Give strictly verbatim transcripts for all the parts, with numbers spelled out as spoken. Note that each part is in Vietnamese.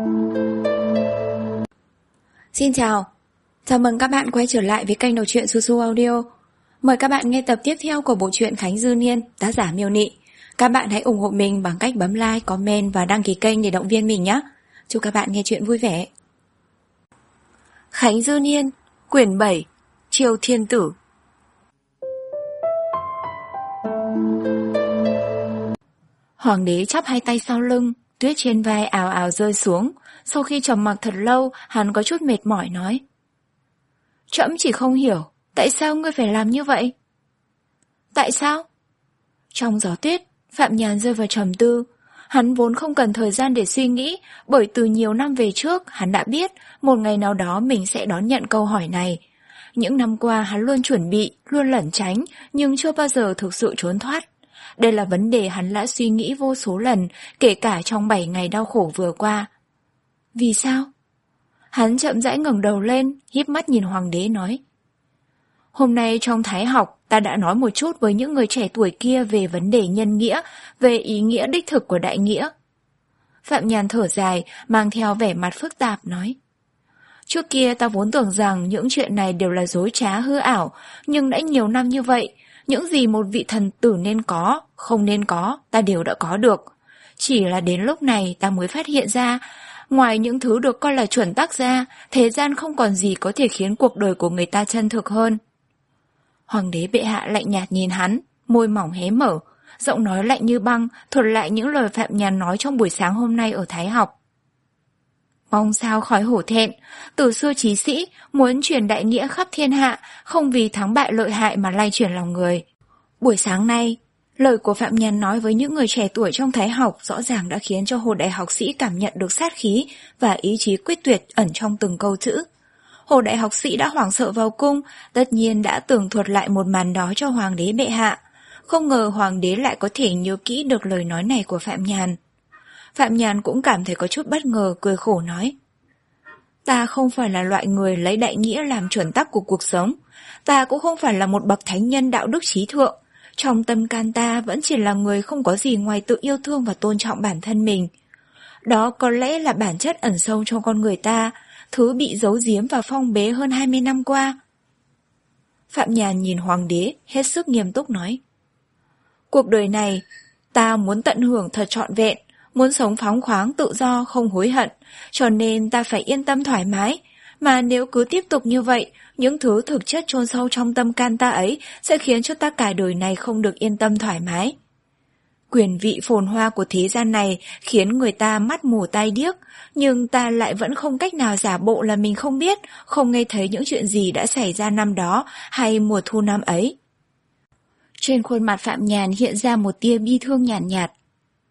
Xin chào, chào mừng các bạn quay trở lại với kênh đọc truyện Su Su Audio. Mời các bạn nghe tập tiếp theo của bộ truyện Khánh Dư Niên, tác giả Miêu Nị. Các bạn hãy ủng hộ mình bằng cách bấm like, comment và đăng ký kênh để động viên mình nhé. Chúc các bạn nghe truyện vui vẻ. Khánh Dư Niên, quyển bảy, Triều Thiên Tử. Hoàng đế chắp hai tay sau lưng, tuyết trên vai ào ào rơi xuống. Sau khi trầm mặc thật lâu, hắn có chút mệt mỏi nói: Trẫm chỉ không hiểu, tại sao ngươi phải làm như vậy? Tại sao? Trong gió tuyết, Phạm Nhàn rơi vào trầm tư. Hắn vốn không cần thời gian để suy nghĩ, bởi từ nhiều năm về trước, hắn đã biết một ngày nào đó mình sẽ đón nhận câu hỏi này. Những năm qua hắn luôn chuẩn bị, luôn lẩn tránh, nhưng chưa bao giờ thực sự trốn thoát. Đây là vấn đề hắn đã suy nghĩ vô số lần, kể cả trong bảy ngày đau khổ vừa qua. Vì sao? Hắn chậm rãi ngẩng đầu lên, híp mắt nhìn hoàng đế nói: Hôm nay trong Thái học, ta đã nói một chút với những người trẻ tuổi kia về vấn đề nhân nghĩa, về ý nghĩa đích thực của đại nghĩa. Phạm Nhàn thở dài, mang theo vẻ mặt phức tạp nói: Trước kia ta vốn tưởng rằng những chuyện này đều là dối trá hư ảo, nhưng đã nhiều năm như vậy, những gì một vị thần tử nên có, không nên có, ta đều đã có được. Chỉ là đến lúc này ta mới phát hiện ra, ngoài những thứ được coi là chuẩn tắc ra, thế gian không còn gì có thể khiến cuộc đời của người ta chân thực hơn. Hoàng đế bệ hạ lạnh nhạt nhìn hắn, môi mỏng hé mở, giọng nói lạnh như băng, thuật lại những lời Phạm Nhàn nói trong buổi sáng hôm nay ở Thái học. Mong sao khỏi hổ thẹn, từ xưa chí sĩ muốn truyền đại nghĩa khắp thiên hạ, không vì thắng bại lợi hại mà lay chuyển lòng người. Buổi sáng nay, lời của Phạm Nhàn nói với những người trẻ tuổi trong Thái học rõ ràng đã khiến cho Hồ Đại học sĩ cảm nhận được sát khí và ý chí quyết tuyệt ẩn trong từng câu chữ. Hồ Đại học sĩ đã hoảng sợ vào cung, tất nhiên đã tường thuật lại một màn đó cho Hoàng đế bệ hạ. Không ngờ Hoàng đế lại có thể nhớ kỹ được lời nói này của Phạm Nhàn. Phạm Nhàn cũng cảm thấy có chút bất ngờ, cười khổ nói: Ta không phải là loại người lấy đại nghĩa làm chuẩn tắc của cuộc sống. Ta cũng không phải là một bậc thánh nhân đạo đức trí thượng. Trong tâm can ta vẫn chỉ là người không có gì ngoài tự yêu thương và tôn trọng bản thân mình. Đó có lẽ là bản chất ẩn sâu trong con người ta, thứ bị giấu giếm và phong bế hơn hai mươi năm qua. Phạm Nhàn nhìn Hoàng đế, hết sức nghiêm túc nói: Cuộc đời này, ta muốn tận hưởng thật trọn vẹn, muốn sống phóng khoáng tự do không hối hận, cho nên ta phải yên tâm thoải mái, mà nếu cứ tiếp tục như vậy, những thứ thực chất chôn sâu trong tâm can ta ấy sẽ khiến cho ta cả đời này không được yên tâm thoải mái. Quyền vị phồn hoa của thế gian này khiến người ta mắt mù tai điếc, nhưng ta lại vẫn không cách nào giả bộ là mình không biết, không nghe thấy những chuyện gì đã xảy ra năm đó hay mùa thu năm ấy. Trên khuôn mặt Phạm Nhàn hiện ra một tia bi thương nhàn nhạt, nhạt.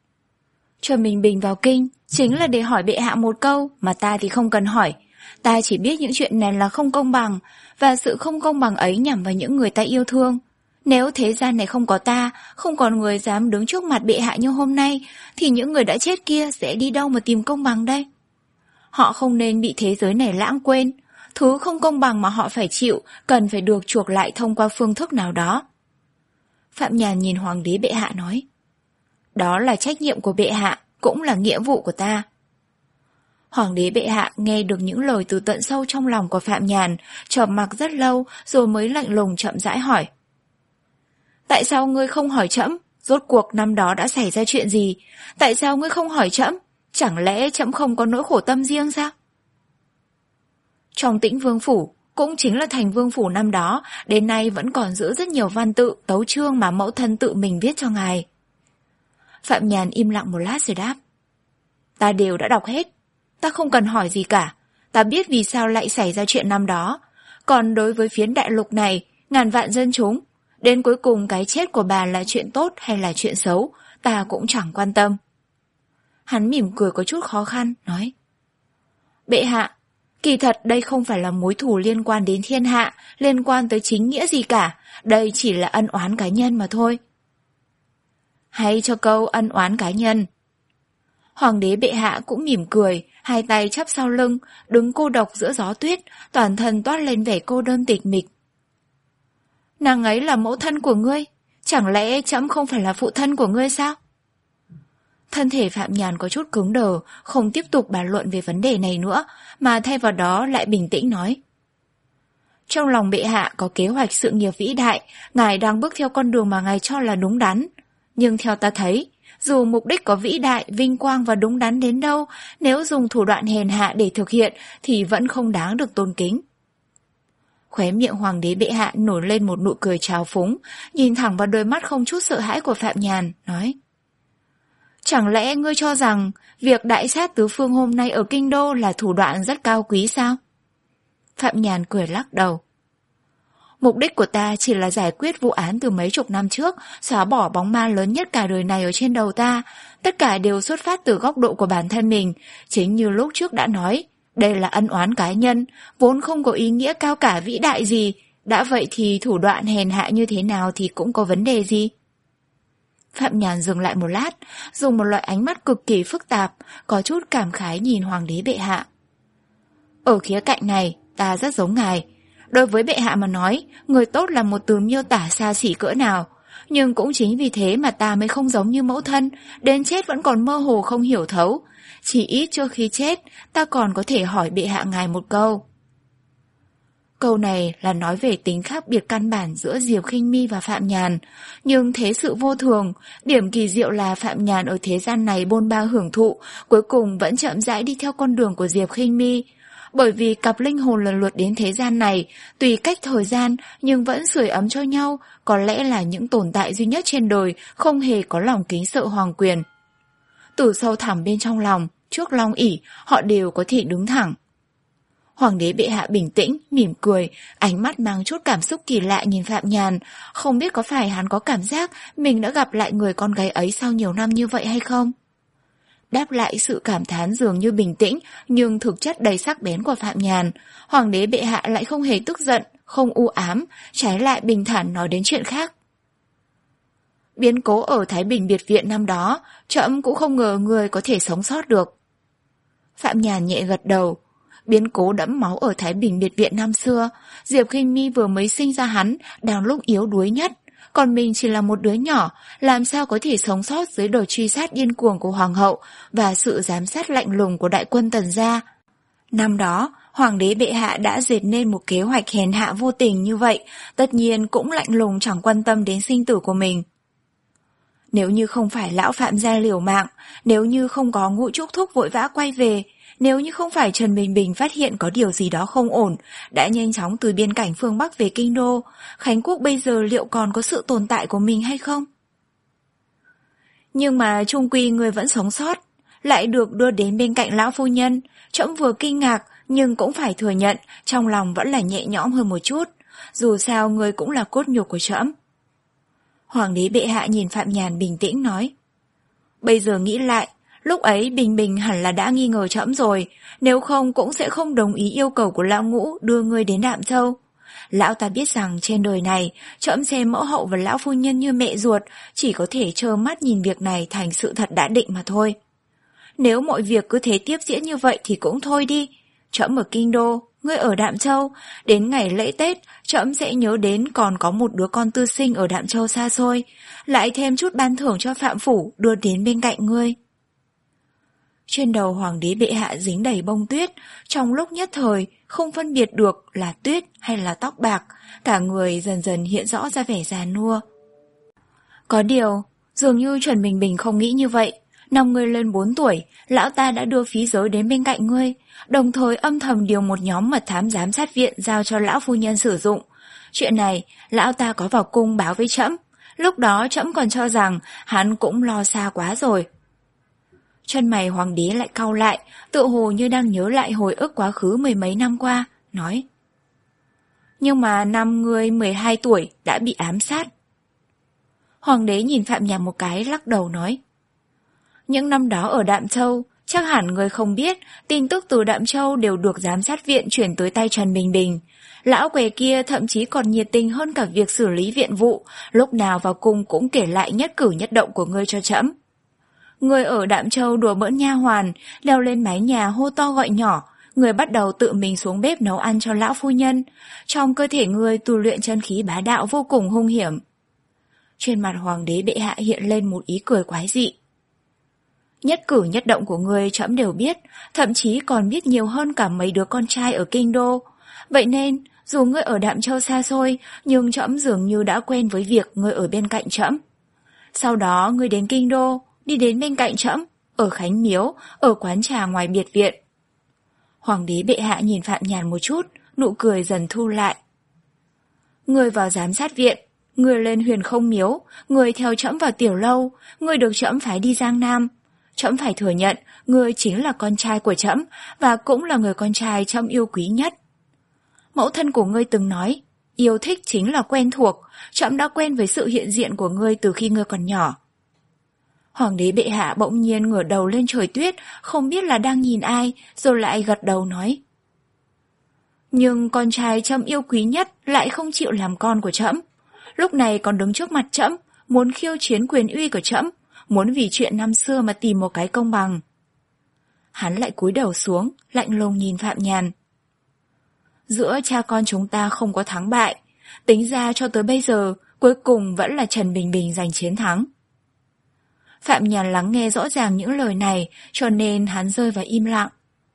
Cho mình bình vào kinh, chính là để hỏi bệ hạ một câu, mà ta thì không cần hỏi. Ta chỉ biết những chuyện này là không công bằng, và sự không công bằng ấy nhằm vào những người ta yêu thương. Nếu thế gian này không có ta, không còn người dám đứng trước mặt bệ hạ như hôm nay, thì những người đã chết kia sẽ đi đâu mà tìm công bằng đây? Họ không nên bị thế giới này lãng quên. Thứ không công bằng mà họ phải chịu, cần phải được chuộc lại thông qua phương thức nào đó. Phạm Nhàn nhìn Hoàng đế bệ hạ nói: Đó là trách nhiệm của bệ hạ, cũng là nghĩa vụ của ta. Hoàng đế bệ hạ nghe được những lời từ tận sâu trong lòng của Phạm Nhàn, trầm mặc rất lâu rồi mới lạnh lùng chậm rãi hỏi: Tại sao ngươi không hỏi trẫm? Rốt cuộc năm đó đã xảy ra chuyện gì? Tại sao ngươi không hỏi trẫm? Chẳng lẽ trẫm không có nỗi khổ tâm riêng sao? Trong Tĩnh Vương phủ, cũng chính là thành vương phủ năm đó, đến nay vẫn còn giữ rất nhiều văn tự, tấu chương mà mẫu thân tự mình viết cho ngài. Phạm Nhàn im lặng một lát rồi đáp: Ta đều đã đọc hết. Ta không cần hỏi gì cả. Ta biết vì sao lại xảy ra chuyện năm đó. Còn đối với phiến đại lục này, ngàn vạn dân chúng, đến cuối cùng cái chết của bà là chuyện tốt hay là chuyện xấu, ta cũng chẳng quan tâm. Hắn mỉm cười có chút khó khăn, nói: Bệ hạ, kỳ thật đây không phải là mối thù liên quan đến thiên hạ, liên quan tới chính nghĩa gì cả. Đây chỉ là ân oán cá nhân mà thôi. Hay cho câu ân oán cá nhân. Hoàng đế bệ hạ cũng mỉm cười, hai tay chắp sau lưng, đứng cô độc giữa gió tuyết, toàn thân toát lên vẻ cô đơn tịch mịch. Nàng ấy là mẫu thân của ngươi, chẳng lẽ trẫm không phải là phụ thân của ngươi sao? Thân thể Phạm Nhàn có chút cứng đờ, không tiếp tục bàn luận về vấn đề này nữa, mà thay vào đó lại bình tĩnh nói. Trong lòng bệ hạ có kế hoạch sự nghiệp vĩ đại, ngài đang bước theo con đường mà ngài cho là đúng đắn. Nhưng theo ta thấy, dù mục đích có vĩ đại, vinh quang và đúng đắn đến đâu, nếu dùng thủ đoạn hèn hạ để thực hiện thì vẫn không đáng được tôn kính. Khóe miệng hoàng đế bệ hạ nổi lên một nụ cười trào phúng, nhìn thẳng vào đôi mắt không chút sợ hãi của Phạm Nhàn, nói. Chẳng lẽ ngươi cho rằng việc đại sát tứ phương hôm nay ở kinh đô là thủ đoạn rất cao quý sao? Phạm Nhàn cười lắc đầu. Mục đích của ta chỉ là giải quyết vụ án từ mấy chục năm trước, xóa bỏ bóng ma lớn nhất cả đời này ở trên đầu ta. Tất cả đều xuất phát từ góc độ của bản thân mình. Chính như lúc trước đã nói, đây là ân oán cá nhân, vốn không có ý nghĩa cao cả vĩ đại gì. Đã vậy thì thủ đoạn hèn hạ như thế nào thì cũng có vấn đề gì? Phạm Nhàn dừng lại một lát, dùng một loại ánh mắt cực kỳ phức tạp, có chút cảm khái nhìn hoàng đế bệ hạ. Ở khía cạnh này, ta rất giống ngài. Đối với bệ hạ mà nói, người tốt là một từ miêu tả xa xỉ cỡ nào. Nhưng cũng chính vì thế mà ta mới không giống như mẫu thân, đến chết vẫn còn mơ hồ không hiểu thấu. Chỉ ít trước khi chết, ta còn có thể hỏi bệ hạ ngài một câu. Câu này là nói về tính khác biệt căn bản giữa Diệp Khinh My và Phạm Nhàn. Nhưng thế sự vô thường, điểm kỳ diệu là Phạm Nhàn ở thế gian này bôn ba hưởng thụ, cuối cùng vẫn chậm rãi đi theo con đường của Diệp Khinh My. Bởi vì cặp linh hồn lần lượt đến thế gian này, tùy cách thời gian nhưng vẫn sưởi ấm cho nhau, có lẽ là những tồn tại duy nhất trên đời không hề có lòng kính sợ hoàng quyền. Từ sâu thẳm bên trong lòng, trước long ỷ, họ đều có thể đứng thẳng. Hoàng đế bệ hạ bình tĩnh, mỉm cười, ánh mắt mang chút cảm xúc kỳ lạ nhìn Phạm Nhàn, không biết có phải hắn có cảm giác mình đã gặp lại người con gái ấy sau nhiều năm như vậy hay không? Đáp lại sự cảm thán dường như bình tĩnh nhưng thực chất đầy sắc bén của Phạm Nhàn, hoàng đế bệ hạ lại không hề tức giận, không u ám, trái lại bình thản nói đến chuyện khác. Biến cố ở Thái Bình biệt viện năm đó, trẫm cũng không ngờ người có thể sống sót được. Phạm Nhàn nhẹ gật đầu. Biến cố đẫm máu ở Thái Bình biệt viện năm xưa, Diệp Khinh My vừa mới sinh ra hắn, đang lúc yếu đuối nhất. Còn mình chỉ là một đứa nhỏ, làm sao có thể sống sót dưới đợt truy sát điên cuồng của hoàng hậu và sự giám sát lạnh lùng của đại quân Tần gia. Năm đó, hoàng đế bệ hạ đã dệt nên một kế hoạch hèn hạ vô tình như vậy, tất nhiên cũng lạnh lùng chẳng quan tâm đến sinh tử của mình. Nếu như không phải lão Phạm gia liều mạng, nếu như không có Ngũ Trúc Thúc vội vã quay về, nếu như không phải Trần Bình Bình phát hiện có điều gì đó không ổn, đã nhanh chóng từ biên cảnh phương Bắc về kinh đô, Khánh Quốc bây giờ liệu còn có sự tồn tại của mình hay không? Nhưng mà chung quy người vẫn sống sót, lại được đưa đến bên cạnh lão phu nhân, trẫm vừa kinh ngạc nhưng cũng phải thừa nhận, trong lòng vẫn là nhẹ nhõm hơn một chút, dù sao người cũng là cốt nhục của trẫm. Hoàng đế bệ hạ nhìn Phạm Nhàn bình tĩnh nói, bây giờ nghĩ lại, lúc ấy Bình Bình hẳn là đã nghi ngờ trẫm rồi, nếu không cũng sẽ không đồng ý yêu cầu của lão Ngũ đưa ngươi đến Đạm Châu. Lão ta biết rằng trên đời này, trẫm xem mẫu hậu và lão phu nhân như mẹ ruột, chỉ có thể trơ mắt nhìn việc này thành sự thật đã định mà thôi. Nếu mọi việc cứ thế tiếp diễn như vậy thì cũng thôi đi. Trẫm ở Kinh Đô, ngươi ở Đạm Châu, đến ngày lễ Tết, trẫm sẽ nhớ đến còn có một đứa con tư sinh ở Đạm Châu xa xôi, lại thêm chút ban thưởng cho Phạm Phủ đưa đến bên cạnh ngươi. Trên đầu hoàng đế bệ hạ dính đầy bông tuyết, trong lúc nhất thời không phân biệt được là tuyết hay là tóc bạc, cả người dần dần hiện rõ ra vẻ già nua. Có điều, dường như Trần Bình Bình không nghĩ như vậy. Năm ngươi lên bốn tuổi, lão ta đã đưa phí giới đến bên cạnh ngươi, đồng thời âm thầm điều một nhóm mật thám giám sát viện giao cho lão phu nhân sử dụng. Chuyện này, lão ta có vào cung báo với trẫm. Lúc đó trẫm còn cho rằng hắn cũng lo xa quá rồi. Chân mày hoàng đế lại cau lại, tự hồ như đang nhớ lại hồi ức quá khứ mười mấy năm qua, nói. Nhưng mà năm ngươi mười hai tuổi đã bị ám sát. Hoàng đế nhìn Phạm Nhàn một cái lắc đầu nói. Những năm đó ở Đạm Châu, chắc hẳn người không biết, tin tức từ Đạm Châu đều được giám sát viện chuyển tới tay Trần Bình Bình. Lão què kia thậm chí còn nhiệt tình hơn cả việc xử lý viện vụ, lúc nào vào cung cũng kể lại nhất cử nhất động của ngươi cho trẫm. Người ở Đạm Châu đùa bỡn nha hoàn, leo lên mái nhà hô to gọi nhỏ, người bắt đầu tự mình xuống bếp nấu ăn cho lão phu nhân. Trong cơ thể người tu luyện chân khí bá đạo vô cùng hung hiểm. Trên mặt hoàng đế bệ hạ hiện lên một ý cười quái dị. Nhất cử nhất động của ngươi trẫm đều biết, thậm chí còn biết nhiều hơn cả mấy đứa con trai ở kinh đô. Vậy nên, dù ngươi ở Đạm Châu xa xôi, nhưng trẫm dường như đã quen với việc ngươi ở bên cạnh trẫm. Sau đó ngươi đến kinh đô, đi đến bên cạnh trẫm, ở Khánh Miếu, ở quán trà ngoài biệt viện. Hoàng đế bệ hạ nhìn Phạm Nhàn một chút, nụ cười dần thu lại. Ngươi vào giám sát viện, ngươi lên Huyền Không Miếu, ngươi theo trẫm vào Tiểu Lâu, ngươi được trẫm phái đi Giang Nam. Trẫm phải thừa nhận, ngươi chính là con trai của trẫm và cũng là người con trai trẫm yêu quý nhất. Mẫu thân của ngươi từng nói, yêu thích chính là quen thuộc, trẫm đã quen với sự hiện diện của ngươi từ khi ngươi còn nhỏ. Hoàng đế bệ hạ bỗng nhiên ngửa đầu lên trời tuyết, không biết là đang nhìn ai, rồi lại gật đầu nói. Nhưng con trai trẫm yêu quý nhất lại không chịu làm con của trẫm. Lúc này còn đứng trước mặt trẫm, muốn khiêu chiến quyền uy của trẫm, muốn vì chuyện năm xưa mà tìm một cái công bằng. Hắn lại cúi đầu xuống, lạnh lùng nhìn Phạm Nhàn. Giữa cha con chúng ta không có thắng bại, tính ra cho tới bây giờ, cuối cùng vẫn là Trần Bình Bình giành chiến thắng. Phạm Nhàn lắng nghe rõ ràng những lời này, cho nên hắn rơi vào im lặng.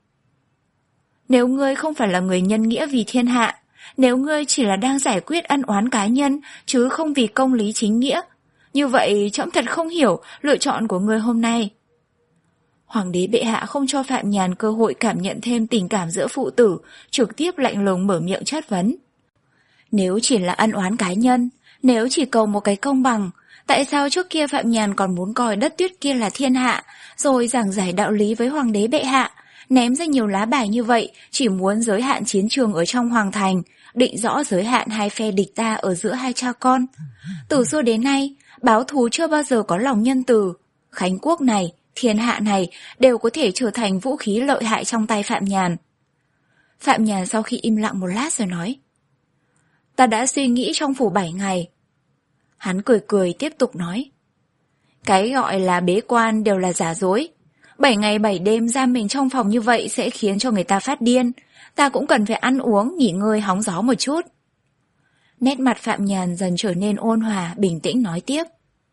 Nếu ngươi không phải là người nhân nghĩa vì thiên hạ, nếu ngươi chỉ là đang giải quyết ân oán cá nhân, chứ không vì công lý chính nghĩa, như vậy trẫm thật không hiểu lựa chọn của ngươi hôm nay. Hoàng đế bệ hạ không cho Phạm Nhàn cơ hội cảm nhận thêm tình cảm giữa phụ tử, trực tiếp lạnh lùng mở miệng chất vấn. Nếu chỉ là ân oán cá nhân, nếu chỉ cầu một cái công bằng, tại sao trước kia Phạm Nhàn còn muốn coi đất tuyết kia là thiên hạ, rồi giảng giải đạo lý với hoàng đế bệ hạ, ném ra nhiều lá bài như vậy, chỉ muốn giới hạn chiến trường ở trong hoàng thành, định rõ giới hạn hai phe địch ta ở giữa hai cha con. Từ xưa đến nay, báo thù chưa bao giờ có lòng nhân từ. Khánh quốc này, thiên hạ này đều có thể trở thành vũ khí lợi hại trong tay Phạm Nhàn. Phạm Nhàn sau khi im lặng một lát rồi nói. Ta đã suy nghĩ trong phủ bảy ngày. Hắn cười cười tiếp tục nói. Cái gọi là bế quan đều là giả dối. Bảy ngày bảy đêm giam mình trong phòng như vậy sẽ khiến cho người ta phát điên. Ta cũng cần phải ăn uống, nghỉ ngơi hóng gió một chút. Nét mặt Phạm Nhàn dần trở nên ôn hòa, bình tĩnh nói tiếp.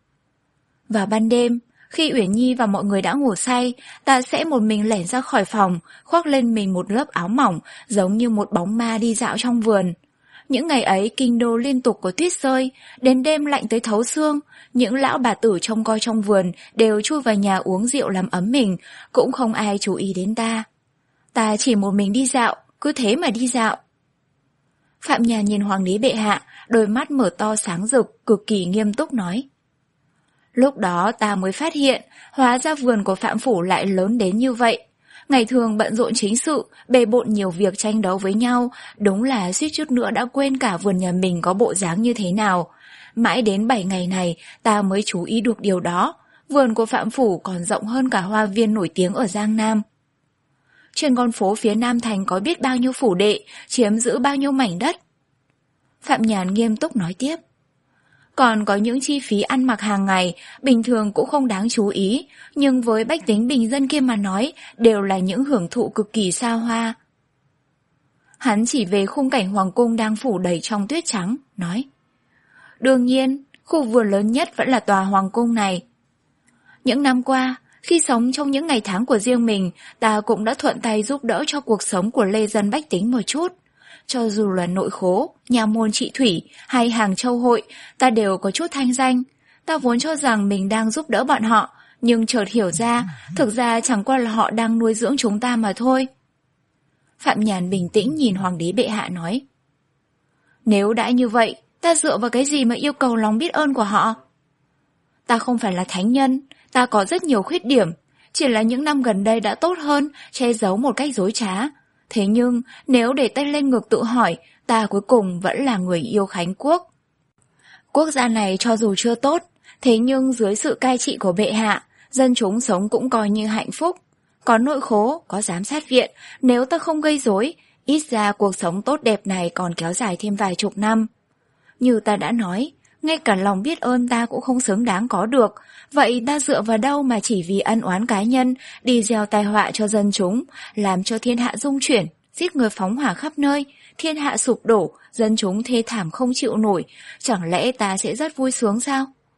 Vào ban đêm, khi Uyển Nhi và mọi người đã ngủ say, ta sẽ một mình lẻn ra khỏi phòng, khoác lên mình một lớp áo mỏng, giống như một bóng ma đi dạo trong vườn. Những ngày ấy kinh đô liên tục có tuyết rơi, đến đêm lạnh tới thấu xương, những lão bà tử trông coi trong vườn đều chui vào nhà uống rượu làm ấm mình, cũng không ai chú ý đến ta. Ta chỉ một mình đi dạo, cứ thế mà đi dạo. Phạm Nhàn nhìn hoàng đế bệ hạ, đôi mắt mở to sáng rực, cực kỳ nghiêm túc nói. Lúc đó ta mới phát hiện, hóa ra vườn của Phạm Phủ lại lớn đến như vậy. Ngày thường bận rộn chính sự, bề bộn nhiều việc tranh đấu với nhau, đúng là suýt chút nữa đã quên cả vườn nhà mình có bộ dáng như thế nào. Mãi đến bảy ngày này, ta mới chú ý được điều đó. Vườn của Phạm Phủ còn rộng hơn cả hoa viên nổi tiếng ở Giang Nam. Trên con phố phía Nam Thành có biết bao nhiêu phủ đệ, chiếm giữ bao nhiêu mảnh đất. Phạm Nhàn nghiêm túc nói tiếp. Còn có những chi phí ăn mặc hàng ngày, bình thường cũng không đáng chú ý, nhưng với bách tính bình dân kia mà nói, đều là những hưởng thụ cực kỳ xa hoa. Hắn chỉ về khung cảnh hoàng cung đang phủ đầy trong tuyết trắng, nói. Đương nhiên, khu vườn lớn nhất vẫn là tòa hoàng cung này. Những năm qua, khi sống trong những ngày tháng của riêng mình, ta cũng đã thuận tay giúp đỡ cho cuộc sống của lê dân bách tính một chút. Cho dù là nội khố, nhà môn trị thủy hay Hàng Châu hội, ta đều có chút thanh danh. Ta vốn cho rằng mình đang giúp đỡ bọn họ, nhưng chợt hiểu ra, thực ra chẳng qua là họ đang nuôi dưỡng chúng ta mà thôi. Phạm Nhàn bình tĩnh nhìn hoàng đế bệ hạ nói. Nếu đã như vậy, ta dựa vào cái gì mà yêu cầu lòng biết ơn của họ? Ta không phải là thánh nhân, ta có rất nhiều khuyết điểm, chỉ là những năm gần đây đã tốt hơn, che giấu một cách dối trá. Thế nhưng, nếu để tay lên ngực tự hỏi, ta cuối cùng vẫn là người yêu Khánh quốc. Quốc gia này cho dù chưa tốt, thế nhưng dưới sự cai trị của bệ hạ, dân chúng sống cũng coi như hạnh phúc. Có nội khố, có giám sát viện, nếu ta không gây rối, ít ra cuộc sống tốt đẹp này còn kéo dài thêm vài chục năm. Như ta đã nói, ngay cả lòng biết ơn ta cũng không xứng đáng có được, vậy ta dựa vào đâu mà chỉ vì ân oán cá nhân, đi gieo tai họa cho dân chúng, làm cho thiên hạ rung chuyển, giết người phóng hỏa khắp nơi, thiên hạ sụp đổ, dân chúng thê thảm không chịu nổi, chẳng lẽ ta sẽ rất vui sướng sao?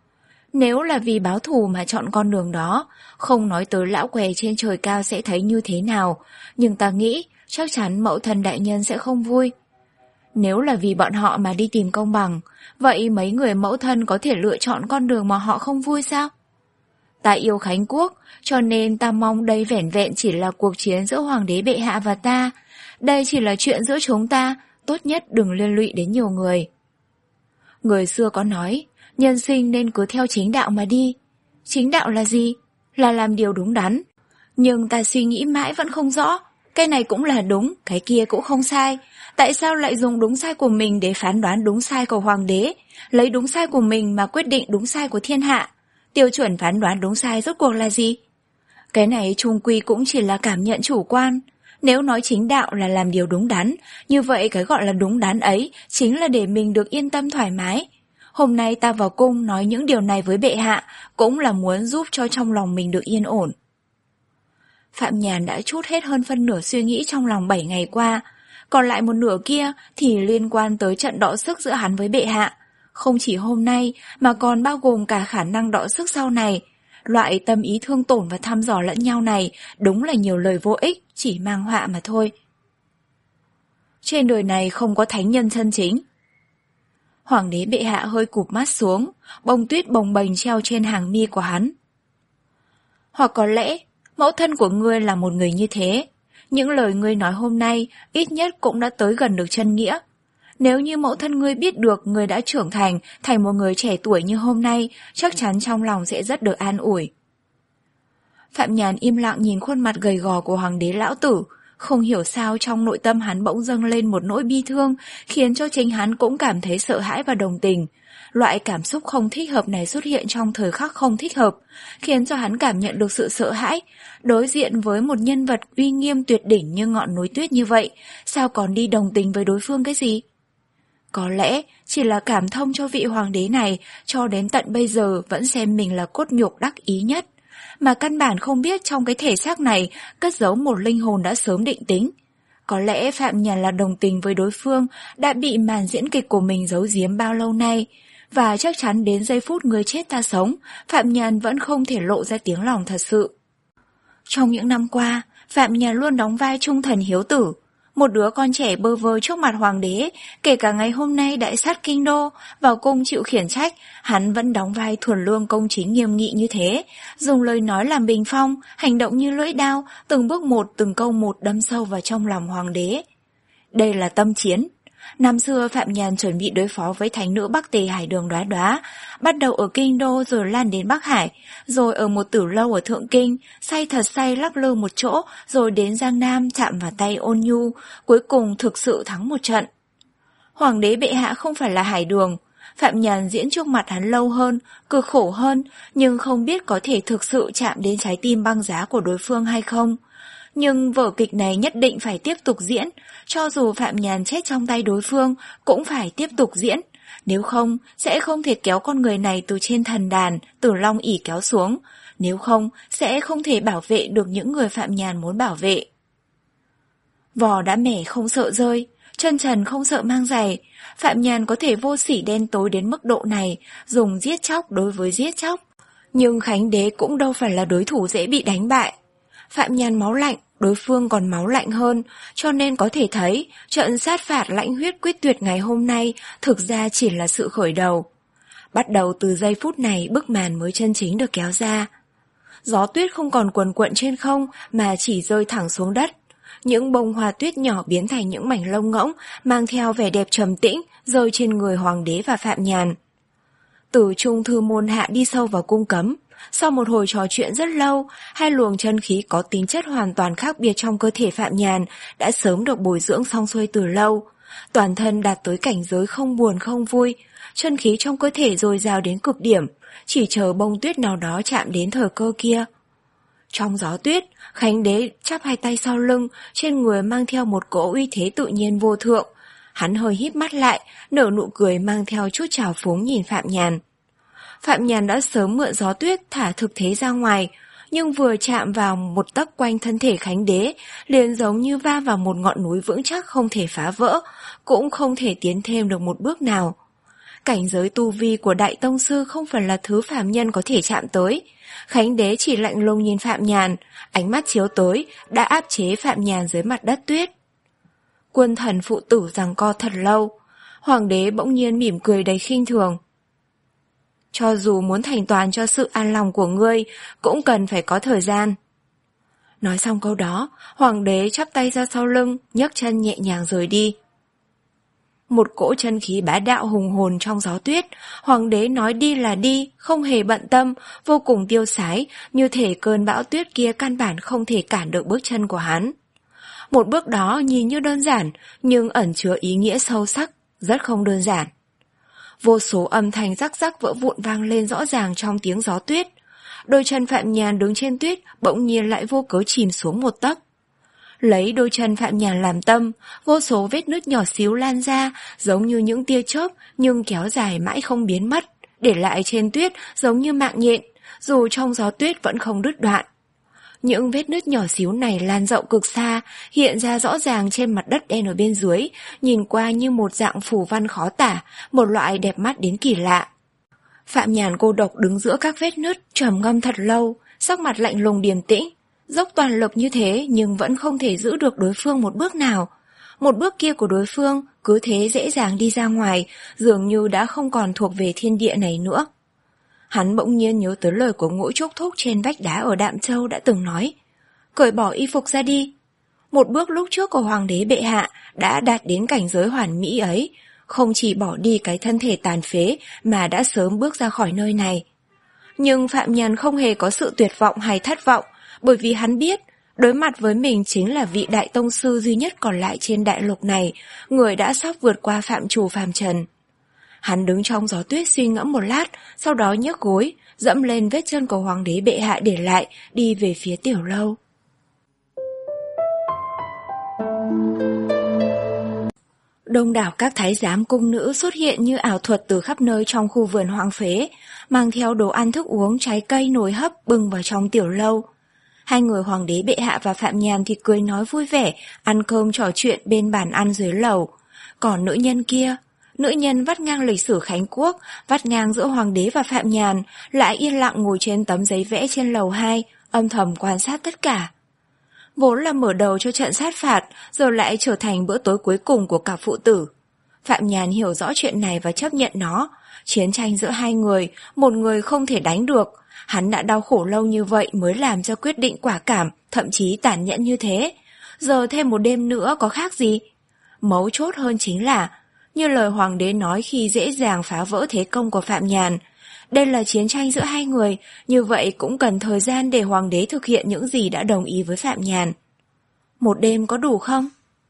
Nếu là vì báo thù mà chọn con đường đó, không nói tới lão què trên trời cao sẽ thấy như thế nào, nhưng ta nghĩ chắc chắn mẫu thân đại nhân sẽ không vui. Nếu là vì bọn họ mà đi tìm công bằng, vậy mấy người mẫu thân có thể lựa chọn con đường mà họ không vui sao? Ta yêu Khánh Quốc, cho nên ta mong đây vẻn vẹn chỉ là cuộc chiến giữa hoàng đế bệ hạ và ta. Đây chỉ là chuyện giữa chúng ta, tốt nhất đừng liên lụy đến nhiều người. Người xưa có nói, nhân sinh nên cứ theo chính đạo mà đi. Chính đạo là gì? Là làm điều đúng đắn. Nhưng ta suy nghĩ mãi vẫn không rõ. Cái này cũng là đúng, cái kia cũng không sai. Tại sao lại dùng đúng sai của mình để phán đoán đúng sai của hoàng đế? Lấy đúng sai của mình mà quyết định đúng sai của thiên hạ? Tiêu chuẩn phán đoán đúng sai rốt cuộc là gì? Cái này chung quy cũng chỉ là cảm nhận chủ quan. Nếu nói chính đạo là làm điều đúng đắn, như vậy cái gọi là đúng đắn ấy chính là để mình được yên tâm thoải mái. Hôm nay ta vào cung nói những điều này với bệ hạ, cũng là muốn giúp cho trong lòng mình được yên ổn. Phạm Nhàn đã trút hết hơn phân nửa suy nghĩ trong lòng bảy ngày qua, còn lại một nửa kia thì liên quan tới trận đọ sức giữa hắn với bệ hạ. Không chỉ hôm nay mà còn bao gồm cả khả năng đọ sức sau này. Loại tâm ý thương tổn và thăm dò lẫn nhau này đúng là nhiều lời vô ích, chỉ mang họa mà thôi. Trên đời này không có thánh nhân chân chính. Hoàng đế bệ hạ hơi cụp mắt xuống, bông tuyết bồng bềnh treo trên hàng mi của hắn. Hoặc có lẽ, mẫu thân của ngươi là một người như thế. Những lời ngươi nói hôm nay ít nhất cũng đã tới gần được chân nghĩa. Nếu như mẫu thân ngươi biết được ngươi đã trưởng thành thành một người trẻ tuổi như hôm nay, chắc chắn trong lòng sẽ rất được an ủi. Phạm Nhàn im lặng nhìn khuôn mặt gầy gò của hoàng đế lão tử, không hiểu sao trong nội tâm hắn bỗng dâng lên một nỗi bi thương, khiến cho chính hắn cũng cảm thấy sợ hãi và đồng tình. Loại cảm xúc không thích hợp này xuất hiện trong thời khắc không thích hợp, khiến cho hắn cảm nhận được sự sợ hãi. Đối diện với một nhân vật uy nghiêm tuyệt đỉnh như ngọn núi tuyết như vậy, sao còn đi đồng tình với đối phương cái gì? Có lẽ chỉ là cảm thông cho vị hoàng đế này cho đến tận bây giờ vẫn xem mình là cốt nhục đắc ý nhất, mà căn bản không biết trong cái thể xác này cất giấu một linh hồn đã sớm định tính. Có lẽ Phạm Nhàn là đồng tình với đối phương đã bị màn diễn kịch của mình giấu giếm bao lâu nay, và chắc chắn đến giây phút người chết ta sống, Phạm Nhàn vẫn không thể lộ ra tiếng lòng thật sự. Trong những năm qua, Phạm Nhàn luôn đóng vai trung thần hiếu tử, một đứa con trẻ bơ vơ trước mặt hoàng đế. Kể cả ngày hôm nay đại sát kinh đô, vào cung chịu khiển trách, hắn vẫn đóng vai thuần lương công chính nghiêm nghị như thế, dùng lời nói làm bình phong, hành động như lưỡi đao, từng bước một từng câu một đâm sâu vào trong lòng hoàng đế. Đây là tâm chiến. Năm xưa Phạm Nhàn chuẩn bị đối phó với thánh nữ Bắc Tề Hải Đường Đoá Đoá, bắt đầu ở Kinh Đô rồi lan đến Bắc Hải, rồi ở một tử lâu ở Thượng Kinh, say thật say lắc lư một chỗ, rồi đến Giang Nam chạm vào tay Ôn Nhu, cuối cùng thực sự thắng một trận. Hoàng đế bệ hạ không phải là Hải Đường, Phạm Nhàn diễn trước mặt hắn lâu hơn, cực khổ hơn, nhưng không biết có thể thực sự chạm đến trái tim băng giá của đối phương hay không. Nhưng vở kịch này nhất định phải tiếp tục diễn, cho dù Phạm Nhàn chết trong tay đối phương cũng phải tiếp tục diễn, nếu không sẽ không thể kéo con người này từ trên thần đàn Tử Long ỷ kéo xuống, nếu không sẽ không thể bảo vệ được những người Phạm Nhàn muốn bảo vệ. Vò đã mẻ không sợ rơi, chân trần không sợ mang giày, Phạm Nhàn có thể vô sỉ đen tối đến mức độ này, dùng giết chóc đối với giết chóc. Nhưng Khánh Đế cũng đâu phải là đối thủ dễ bị đánh bại. Phạm Nhàn máu lạnh, đối phương còn máu lạnh hơn, cho nên có thể thấy trận sát phạt lãnh huyết quyết tuyệt ngày hôm nay thực ra chỉ là sự khởi đầu. Bắt đầu từ giây phút này bức màn mới chân chính được kéo ra. Gió tuyết không còn quần quận trên không mà chỉ rơi thẳng xuống đất. Những bông hoa tuyết nhỏ biến thành những mảnh lông ngỗng mang theo vẻ đẹp trầm tĩnh rơi trên người hoàng đế và Phạm Nhàn. Từ trung thư môn hạ đi sâu vào cung cấm. Sau một hồi trò chuyện rất lâu, hai luồng chân khí có tính chất hoàn toàn khác biệt trong cơ thể Phạm Nhàn đã sớm được bồi dưỡng xong xuôi từ lâu. Toàn thân đạt tới cảnh giới không buồn không vui, chân khí trong cơ thể dồi dào đến cực điểm, chỉ chờ bông tuyết nào đó chạm đến thời cơ kia. Trong gió tuyết, Khánh Đế chắp hai tay sau lưng, trên người mang theo một cỗ uy thế tự nhiên vô thượng. Hắn hơi híp mắt lại, nở nụ cười mang theo chút trào phúng nhìn Phạm Nhàn. Phạm Nhàn đã sớm mượn gió tuyết thả thực thế ra ngoài, nhưng vừa chạm vào một tấc quanh thân thể Khánh Đế, liền giống như va vào một ngọn núi vững chắc không thể phá vỡ, cũng không thể tiến thêm được một bước nào. Cảnh giới tu vi của Đại Tông Sư không phải là thứ phàm nhân có thể chạm tới. Khánh đế chỉ lạnh lùng nhìn Phạm Nhàn, ánh mắt chiếu tới, đã áp chế Phạm Nhàn dưới mặt đất tuyết. Quân thần phụ tử giằng co thật lâu, Hoàng đế bỗng nhiên mỉm cười đầy khinh thường. Cho dù muốn thành toàn cho sự an lòng của ngươi, cũng cần phải có thời gian. Nói xong câu đó, Hoàng đế chắp tay ra sau lưng, nhấc chân nhẹ nhàng rời đi. Một cỗ chân khí bá đạo hùng hồn trong gió tuyết, Hoàng đế nói đi là đi, không hề bận tâm, vô cùng tiêu sái, như thể cơn bão tuyết kia căn bản không thể cản được bước chân của hắn. Một bước đó nhìn như đơn giản, nhưng ẩn chứa ý nghĩa sâu sắc, rất không đơn giản. Vô số âm thanh rắc rắc vỡ vụn vang lên rõ ràng trong tiếng gió tuyết. Đôi chân Phạm Nhàn đứng trên tuyết bỗng nhiên lại vô cớ chìm xuống một tấc. Lấy đôi chân Phạm Nhàn làm tâm, vô số vết nứt nhỏ xíu lan ra, giống như những tia chớp nhưng kéo dài mãi không biến mất, để lại trên tuyết giống như mạng nhện, dù trong gió tuyết vẫn không đứt đoạn. Những vết nứt nhỏ xíu này lan rộng cực xa, hiện ra rõ ràng trên mặt đất đen ở bên dưới, nhìn qua như một dạng phù văn khó tả, một loại đẹp mắt đến kỳ lạ. Phạm Nhàn cô độc đứng giữa các vết nứt, trầm ngâm thật lâu, sắc mặt lạnh lùng điềm tĩnh, dốc toàn lực như thế nhưng vẫn không thể giữ được đối phương một bước nào. Một bước kia của đối phương cứ thế dễ dàng đi ra ngoài, dường như đã không còn thuộc về thiên địa này nữa. Hắn bỗng nhiên nhớ tới lời của Ngũ Trúc Thúc trên vách đá ở Đạm Châu đã từng nói, cởi bỏ y phục ra đi. Một bước lúc trước của Hoàng đế bệ hạ đã đạt đến cảnh giới hoàn mỹ ấy, không chỉ bỏ đi cái thân thể tàn phế mà đã sớm bước ra khỏi nơi này. Nhưng Phạm Nhàn không hề có sự tuyệt vọng hay thất vọng, bởi vì hắn biết, đối mặt với mình chính là vị Đại Tông Sư duy nhất còn lại trên đại lục này, người đã sắp vượt qua phạm trù phàm trần. Hắn đứng trong gió tuyết suy ngẫm một lát, sau đó nhấc gối, dẫm lên vết chân của Hoàng đế bệ hạ để lại, đi về phía tiểu lâu. Đông đảo các thái giám cung nữ xuất hiện như ảo thuật từ khắp nơi trong khu vườn hoang phế, mang theo đồ ăn thức uống, trái cây, nồi hấp bưng vào trong tiểu lâu. Hai người Hoàng đế bệ hạ và Phạm Nhàn thì cười nói vui vẻ, ăn cơm trò chuyện bên bàn ăn dưới lầu. Còn nữ nhân kia, nữ nhân vắt ngang lịch sử Khánh Quốc, vắt ngang giữa Hoàng đế và Phạm Nhàn, lại yên lặng ngồi trên tấm giấy vẽ trên lầu hai, âm thầm quan sát tất cả. Vốn là mở đầu cho trận sát phạt, giờ lại trở thành bữa tối cuối cùng của cả phụ tử. Phạm Nhàn hiểu rõ chuyện này và chấp nhận nó. Chiến tranh giữa hai người, một người không thể đánh được. Hắn đã đau khổ lâu như vậy mới làm cho quyết định quả cảm, thậm chí tàn nhẫn như thế. Giờ thêm một đêm nữa có khác gì? Mấu chốt hơn chính là, như lời Hoàng đế nói khi dễ dàng phá vỡ thế công của Phạm Nhàn, đây là chiến tranh giữa hai người, như vậy cũng cần thời gian để Hoàng đế thực hiện những gì đã đồng ý với Phạm Nhàn. Một đêm có đủ không?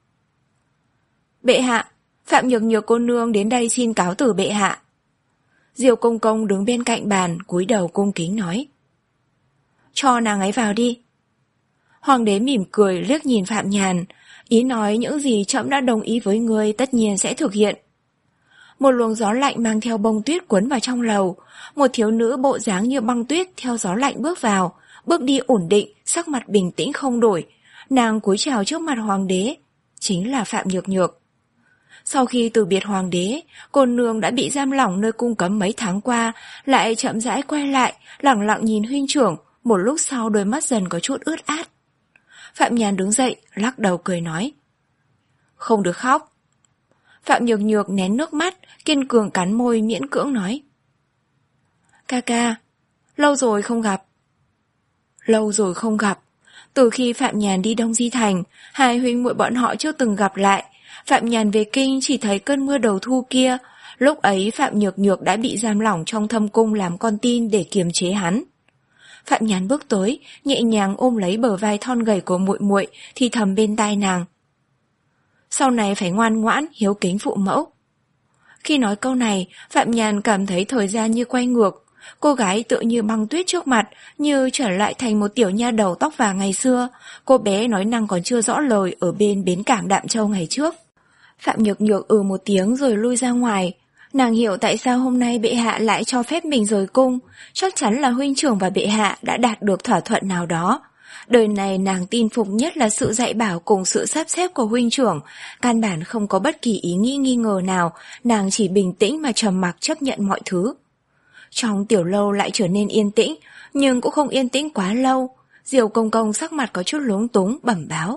Bệ hạ, Phạm Nhược Nhược cô nương đến đây xin cáo từ bệ hạ. Diêu Công Công đứng bên cạnh bàn, cúi đầu cung kính nói. Cho nàng ấy vào đi. Hoàng đế mỉm cười liếc nhìn Phạm Nhàn, ý nói những gì trẫm đã đồng ý với ngươi tất nhiên sẽ thực hiện. Một luồng gió lạnh mang theo bông tuyết cuốn vào trong lầu, một thiếu nữ bộ dáng như băng tuyết theo gió lạnh bước vào, bước đi ổn định, sắc mặt bình tĩnh không đổi. Nàng cúi chào trước mặt Hoàng đế, chính là Phạm Nhược Nhược. Sau khi từ biệt Hoàng đế, cô nương đã bị giam lỏng nơi cung cấm mấy tháng qua, lại chậm rãi quay lại, lẳng lặng nhìn huynh trưởng, một lúc sau đôi mắt dần có chút ướt át. Phạm Nhàn đứng dậy, lắc đầu cười nói. Không được khóc. Phạm Nhược Nhược nén nước mắt, kiên cường cắn môi miễn cưỡng nói. Ca ca, lâu rồi không gặp. Lâu rồi không gặp. Từ khi Phạm Nhàn đi Đông Di Thành, hai huynh muội bọn họ chưa từng gặp lại. Phạm Nhàn về kinh chỉ thấy cơn mưa đầu thu kia, lúc ấy Phạm Nhược Nhược đã bị giam lỏng trong thâm cung làm con tin để kiềm chế hắn. Phạm Nhàn bước tới, nhẹ nhàng ôm lấy bờ vai thon gầy của muội muội, thì thầm bên tai nàng. Sau này phải ngoan ngoãn, hiếu kính phụ mẫu. Khi nói câu này, Phạm Nhàn cảm thấy thời gian như quay ngược. Cô gái tựa như băng tuyết trước mặt, như trở lại thành một tiểu nha đầu tóc vàng ngày xưa. Cô bé nói năng còn chưa rõ lời ở bên bến cảng Đạm Châu ngày trước. Phạm Nhược Nhược ừ một tiếng rồi lui ra ngoài. Nàng hiểu tại sao hôm nay bệ hạ lại cho phép mình rời cung. Chắc chắn là huynh trưởng và bệ hạ đã đạt được thỏa thuận nào đó. Đời này nàng tin phục nhất là sự dạy bảo cùng sự sắp xếp của huynh trưởng, căn bản không có bất kỳ ý nghĩ nghi ngờ nào, nàng chỉ bình tĩnh mà trầm mặc chấp nhận mọi thứ. Trong tiểu lâu lại trở nên yên tĩnh, nhưng cũng không yên tĩnh quá lâu. Diều Công Công sắc mặt có chút lúng túng, bẩm báo.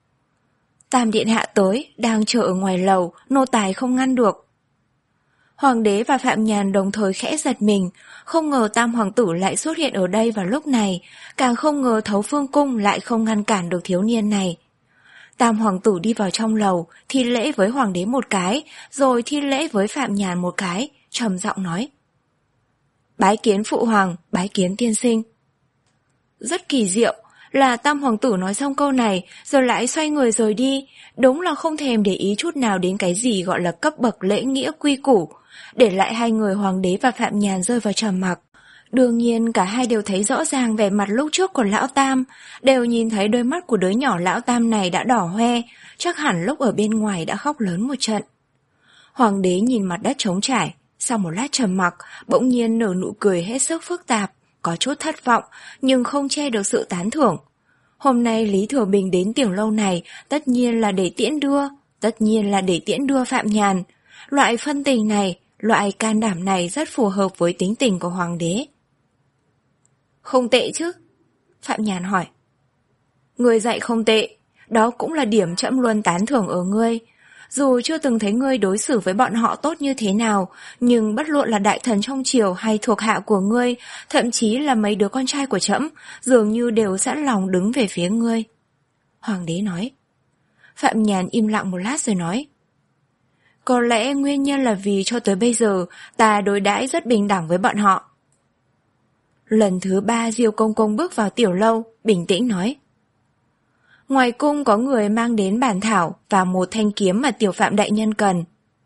Tam điện hạ tới, đang chờ ở ngoài lầu, nô tài không ngăn được. Hoàng đế và Phạm Nhàn đồng thời khẽ giật mình, không ngờ Tam hoàng tử lại xuất hiện ở đây vào lúc này, càng không ngờ Thấu Phương Cung lại không ngăn cản được thiếu niên này. Tam hoàng tử đi vào trong lầu, thi lễ với hoàng đế một cái, rồi thi lễ với Phạm Nhàn một cái, trầm giọng nói. Bái kiến phụ hoàng, bái kiến tiên sinh. Rất kỳ diệu, là Tam hoàng tử nói xong câu này, rồi lại xoay người rời đi, đúng là không thèm để ý chút nào đến cái gì gọi là cấp bậc lễ nghĩa quy củ, để lại hai người hoàng đế và Phạm Nhàn rơi vào trầm mặc. Đương nhiên cả hai đều thấy rõ ràng vẻ mặt lúc trước của lão Tam, đều nhìn thấy đôi mắt của đứa nhỏ lão Tam này đã đỏ hoe, chắc hẳn lúc ở bên ngoài đã khóc lớn một trận. Hoàng đế nhìn mặt đất trống trải, sau một lát trầm mặc, bỗng nhiên nở nụ cười hết sức phức tạp, có chút thất vọng, nhưng không che được sự tán thưởng. Hôm nay Lý Thừa Bình đến tiểu lâu này, tất nhiên là để tiễn đưa, tất nhiên là để tiễn đưa Phạm Nhàn. Loại phân tình này, loại can đảm này rất phù hợp với tính tình của hoàng đế. Không tệ chứ? Phạm Nhàn hỏi. Ngươi dạy không tệ, đó cũng là điểm trẫm luôn tán thưởng ở ngươi. Dù chưa từng thấy ngươi đối xử với bọn họ tốt như thế nào, nhưng bất luận là đại thần trong triều hay thuộc hạ của ngươi, thậm chí là mấy đứa con trai của trẫm, dường như đều sẵn lòng đứng về phía ngươi. Hoàng đế nói. Phạm Nhàn im lặng một lát rồi nói. Có lẽ nguyên nhân là vì cho tới bây giờ ta đối đãi rất bình đẳng với bọn họ. Lần thứ ba Diêu Công Công bước vào tiểu lâu, bình tĩnh nói. Ngoài cung có người mang đến bản thảo và một thanh kiếm mà tiểu Phạm đại nhân cần.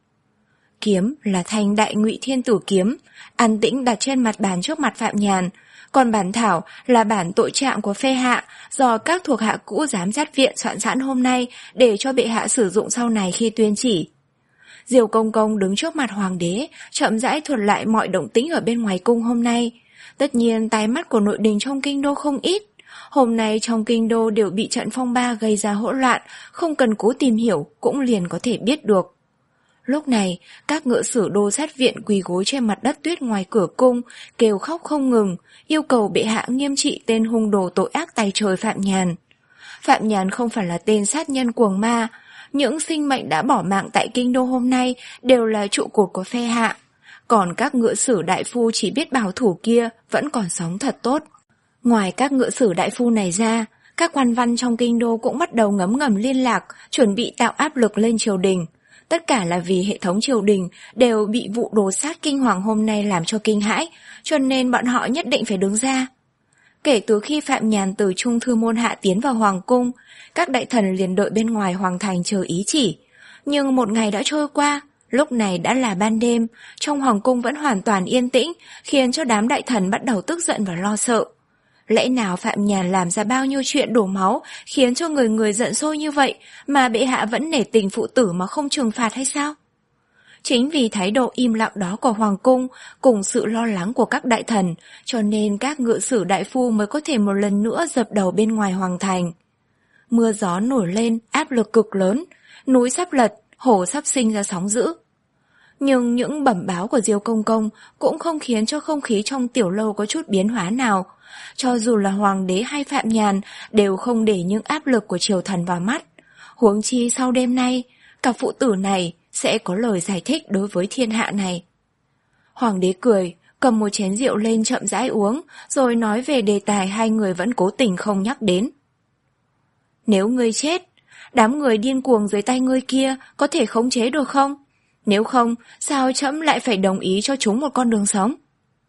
Kiếm là thanh Đại Ngụy Thiên Tử kiếm, an tĩnh đặt trên mặt bàn trước mặt Phạm Nhàn, còn bản thảo là bản tội trạng của phê hạ do các thuộc hạ cũ giám sát viện soạn sẵn hôm nay để cho bệ hạ sử dụng sau này khi tuyên chỉ. Diêu Công Công đứng trước mặt hoàng đế, chậm rãi thuật lại mọi động tĩnh ở bên ngoài cung hôm nay. Tất nhiên tai mắt của nội đình trong kinh đô không ít. Hôm nay trong kinh đô đều bị trận phong ba gây ra hỗn loạn, không cần cố tìm hiểu cũng liền có thể biết được. Lúc này, các ngự sử đô sát viện quỳ gối trên mặt đất tuyết ngoài cửa cung, kêu khóc không ngừng, yêu cầu bệ hạ nghiêm trị tên hung đồ tội ác tày trời Phạm Nhàn. Phạm Nhàn không phải là tên sát nhân cuồng ma, những sinh mệnh đã bỏ mạng tại kinh đô hôm nay đều là trụ cột của phe hạ, còn các ngự sử đại phu chỉ biết bảo thủ kia vẫn còn sống thật tốt. Ngoài các ngự sử đại phu này ra, các quan văn trong kinh đô cũng bắt đầu ngấm ngầm liên lạc, chuẩn bị tạo áp lực lên triều đình. Tất cả là vì hệ thống triều đình đều bị vụ đồ sát kinh hoàng hôm nay làm cho kinh hãi, cho nên bọn họ nhất định phải đứng ra. Kể từ khi Phạm Nhàn từ Trung Thư Môn Hạ tiến vào Hoàng Cung, các đại thần liền đợi bên ngoài Hoàng Thành chờ ý chỉ. Nhưng một ngày đã trôi qua, lúc này đã là ban đêm, trong Hoàng Cung vẫn hoàn toàn yên tĩnh, khiến cho đám đại thần bắt đầu tức giận và lo sợ. Lẽ nào Phạm Nhàn làm ra bao nhiêu chuyện đổ máu, khiến cho người người giận sôi như vậy, mà bệ hạ vẫn nể tình phụ tử mà không trừng phạt hay sao? Chính vì thái độ im lặng đó của Hoàng Cung, cùng sự lo lắng của các đại thần, cho nên các ngự sử đại phu mới có thể một lần nữa dập đầu bên ngoài Hoàng Thành. Mưa gió nổi lên, áp lực cực lớn, núi sắp lật, hồ sắp sinh ra sóng dữ. Nhưng những bẩm báo của Diêu Công Công cũng không khiến cho không khí trong tiểu lâu có chút biến hóa nào. Cho dù là Hoàng đế hay Phạm Nhàn đều không để những áp lực của triều thần vào mắt. Huống chi sau đêm nay, cặp phụ tử này sẽ có lời giải thích đối với thiên hạ này. Hoàng đế cười, cầm một chén rượu lên chậm rãi uống, rồi nói về đề tài hai người vẫn cố tình không nhắc đến. Nếu ngươi chết, đám người điên cuồng dưới tay ngươi kia có thể khống chế được không? Nếu không, sao trẫm lại phải đồng ý cho chúng một con đường sống?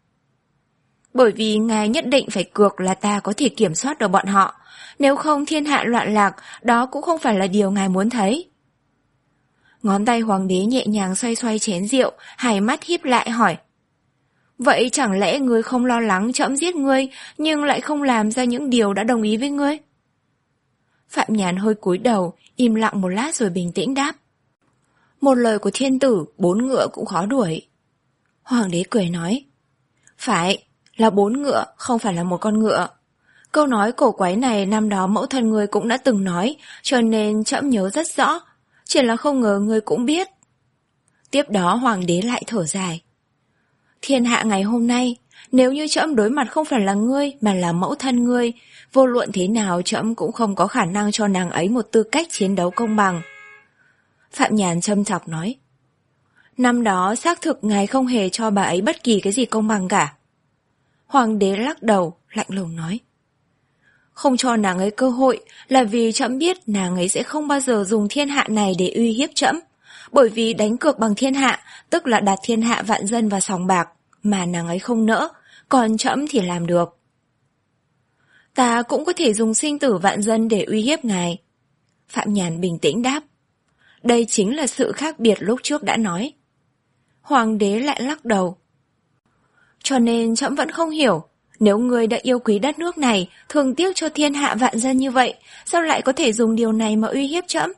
Bởi vì ngài nhất định phải cược là ta có thể kiểm soát được bọn họ. Nếu không thiên hạ loạn lạc, đó cũng không phải là điều ngài muốn thấy. Ngón tay hoàng đế nhẹ nhàng xoay xoay chén rượu, hai mắt híp lại hỏi. Vậy chẳng lẽ ngươi không lo lắng trẫm giết ngươi, nhưng lại không làm ra những điều đã đồng ý với ngươi? Phạm Nhàn hơi cúi đầu, im lặng một lát rồi bình tĩnh đáp. Một lời của thiên tử, bốn ngựa cũng khó đuổi. Hoàng đế cười nói. Phải, là bốn ngựa, không phải là một con ngựa. Câu nói cổ quái này năm đó mẫu thân ngươi cũng đã từng nói, cho nên trẫm nhớ rất rõ, chỉ là không ngờ ngươi cũng biết. Tiếp đó hoàng đế lại thở dài. Thiên hạ ngày hôm nay, nếu như trẫm đối mặt không phải là ngươi mà là mẫu thân ngươi, vô luận thế nào trẫm cũng không có khả năng cho nàng ấy một tư cách chiến đấu công bằng. Phạm Nhàn châm chọc nói. Năm đó xác thực ngài không hề cho bà ấy bất kỳ cái gì công bằng cả. Hoàng đế lắc đầu, lạnh lùng nói. Không cho nàng ấy cơ hội là vì trẫm biết nàng ấy sẽ không bao giờ dùng thiên hạ này để uy hiếp trẫm, bởi vì đánh cược bằng thiên hạ, tức là đặt thiên hạ vạn dân vào sòng bạc, mà nàng ấy không nỡ, còn trẫm thì làm được. Ta cũng có thể dùng sinh tử vạn dân để uy hiếp ngài. Phạm Nhàn bình tĩnh đáp. Đây chính là sự khác biệt lúc trước đã nói. Hoàng đế lại lắc đầu. Cho nên trẫm vẫn không hiểu, nếu ngươi đã yêu quý đất nước này, thường tiếc cho thiên hạ vạn dân như vậy, sao lại có thể dùng điều này mà uy hiếp trẫm?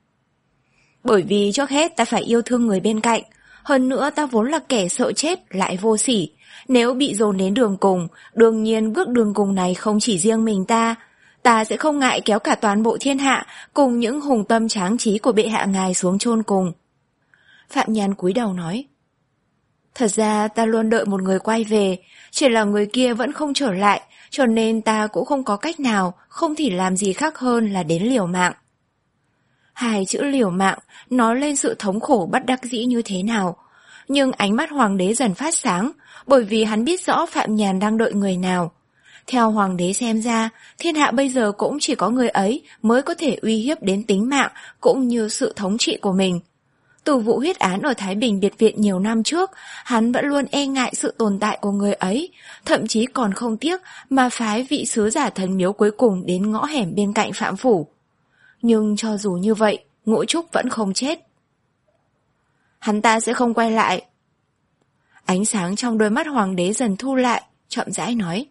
Bởi vì trước hết ta phải yêu thương người bên cạnh, hơn nữa ta vốn là kẻ sợ chết lại vô sỉ, nếu bị dồn đến đường cùng, đương nhiên bước đường cùng này không chỉ riêng mình ta, ta sẽ không ngại kéo cả toàn bộ thiên hạ cùng những hùng tâm tráng trí của bệ hạ ngài xuống chôn cùng. Phạm Nhàn cúi đầu nói. Thật ra ta luôn đợi một người quay về, chỉ là người kia vẫn không trở lại, cho nên ta cũng không có cách nào, không thể làm gì khác hơn là đến liều mạng. Hai chữ liều mạng nói lên sự thống khổ bất đắc dĩ như thế nào, nhưng ánh mắt hoàng đế dần phát sáng, bởi vì hắn biết rõ Phạm Nhàn đang đợi người nào. Theo hoàng đế xem ra, thiên hạ bây giờ cũng chỉ có người ấy mới có thể uy hiếp đến tính mạng cũng như sự thống trị của mình. Từ vụ huyết án ở Thái Bình biệt viện nhiều năm trước, hắn vẫn luôn e ngại sự tồn tại của người ấy, thậm chí còn không tiếc mà phái vị sứ giả thần miếu cuối cùng đến ngõ hẻm bên cạnh Phạm Phủ. Nhưng cho dù như vậy, Ngũ Trúc vẫn không chết. Hắn ta sẽ không quay lại. Ánh sáng trong đôi mắt hoàng đế dần thu lại, chậm rãi nói.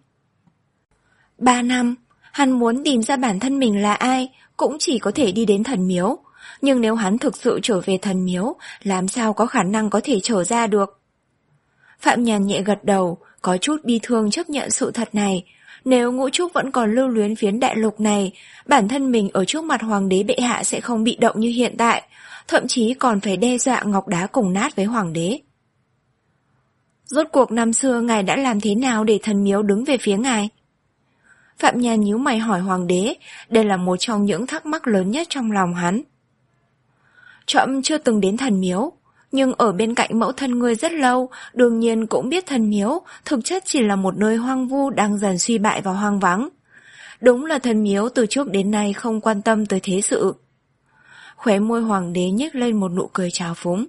Ba năm, hắn muốn tìm ra bản thân mình là ai, cũng chỉ có thể đi đến thần miếu. Nhưng nếu hắn thực sự trở về thần miếu, làm sao có khả năng có thể trở ra được? Phạm Nhàn nhẹ gật đầu, có chút bi thương chấp nhận sự thật này. Nếu Ngũ Trúc vẫn còn lưu luyến phiến đại lục này, bản thân mình ở trước mặt hoàng đế bệ hạ sẽ không bị động như hiện tại, thậm chí còn phải đe dọa ngọc đá cùng nát với hoàng đế. Rốt cuộc năm xưa ngài đã làm thế nào để thần miếu đứng về phía ngài? Phạm Nhàn nhíu mày hỏi hoàng đế, đây là một trong những thắc mắc lớn nhất trong lòng hắn. Trẫm chưa từng đến thần miếu, nhưng ở bên cạnh mẫu thân ngươi rất lâu, đương nhiên cũng biết thần miếu thực chất chỉ là một nơi hoang vu đang dần suy bại và hoang vắng. Đúng là thần miếu từ trước đến nay không quan tâm tới thế sự. Khóe môi hoàng đế nhếch lên một nụ cười trào phúng.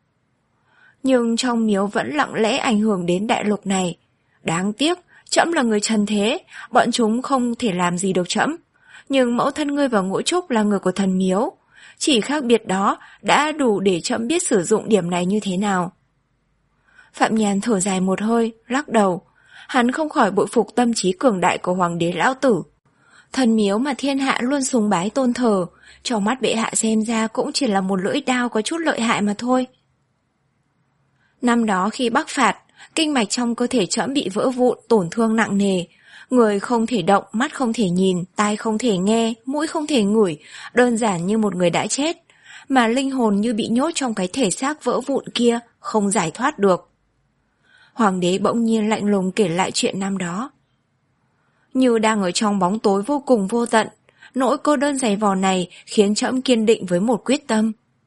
Nhưng trong miếu vẫn lặng lẽ ảnh hưởng đến đại lục này. Đáng tiếc, trẫm là người trần thế, bọn chúng không thể làm gì được trẫm. Nhưng mẫu thân ngươi và Ngũ Trúc là người của thần miếu. Chỉ khác biệt đó đã đủ để trẫm biết sử dụng điểm này như thế nào. Phạm Nhàn thở dài một hơi, lắc đầu. Hắn không khỏi bội phục tâm trí cường đại của hoàng đế lão tử. Thần miếu mà thiên hạ luôn sùng bái tôn thờ, trong mắt bệ hạ xem ra cũng chỉ là một lưỡi đao có chút lợi hại mà thôi. Năm đó khi Bắc phạt, kinh mạch trong cơ thể trẫm bị vỡ vụn, tổn thương nặng nề. Người không thể động, mắt không thể nhìn, tai không thể nghe, mũi không thể ngửi, đơn giản như một người đã chết. Mà linh hồn như bị nhốt trong cái thể xác vỡ vụn kia, không giải thoát được. Hoàng đế bỗng nhiên lạnh lùng kể lại chuyện năm đó. Như đang ở trong bóng tối vô cùng vô tận, nỗi cô đơn dày vò này khiến trẫm kiên định với một quyết tâm.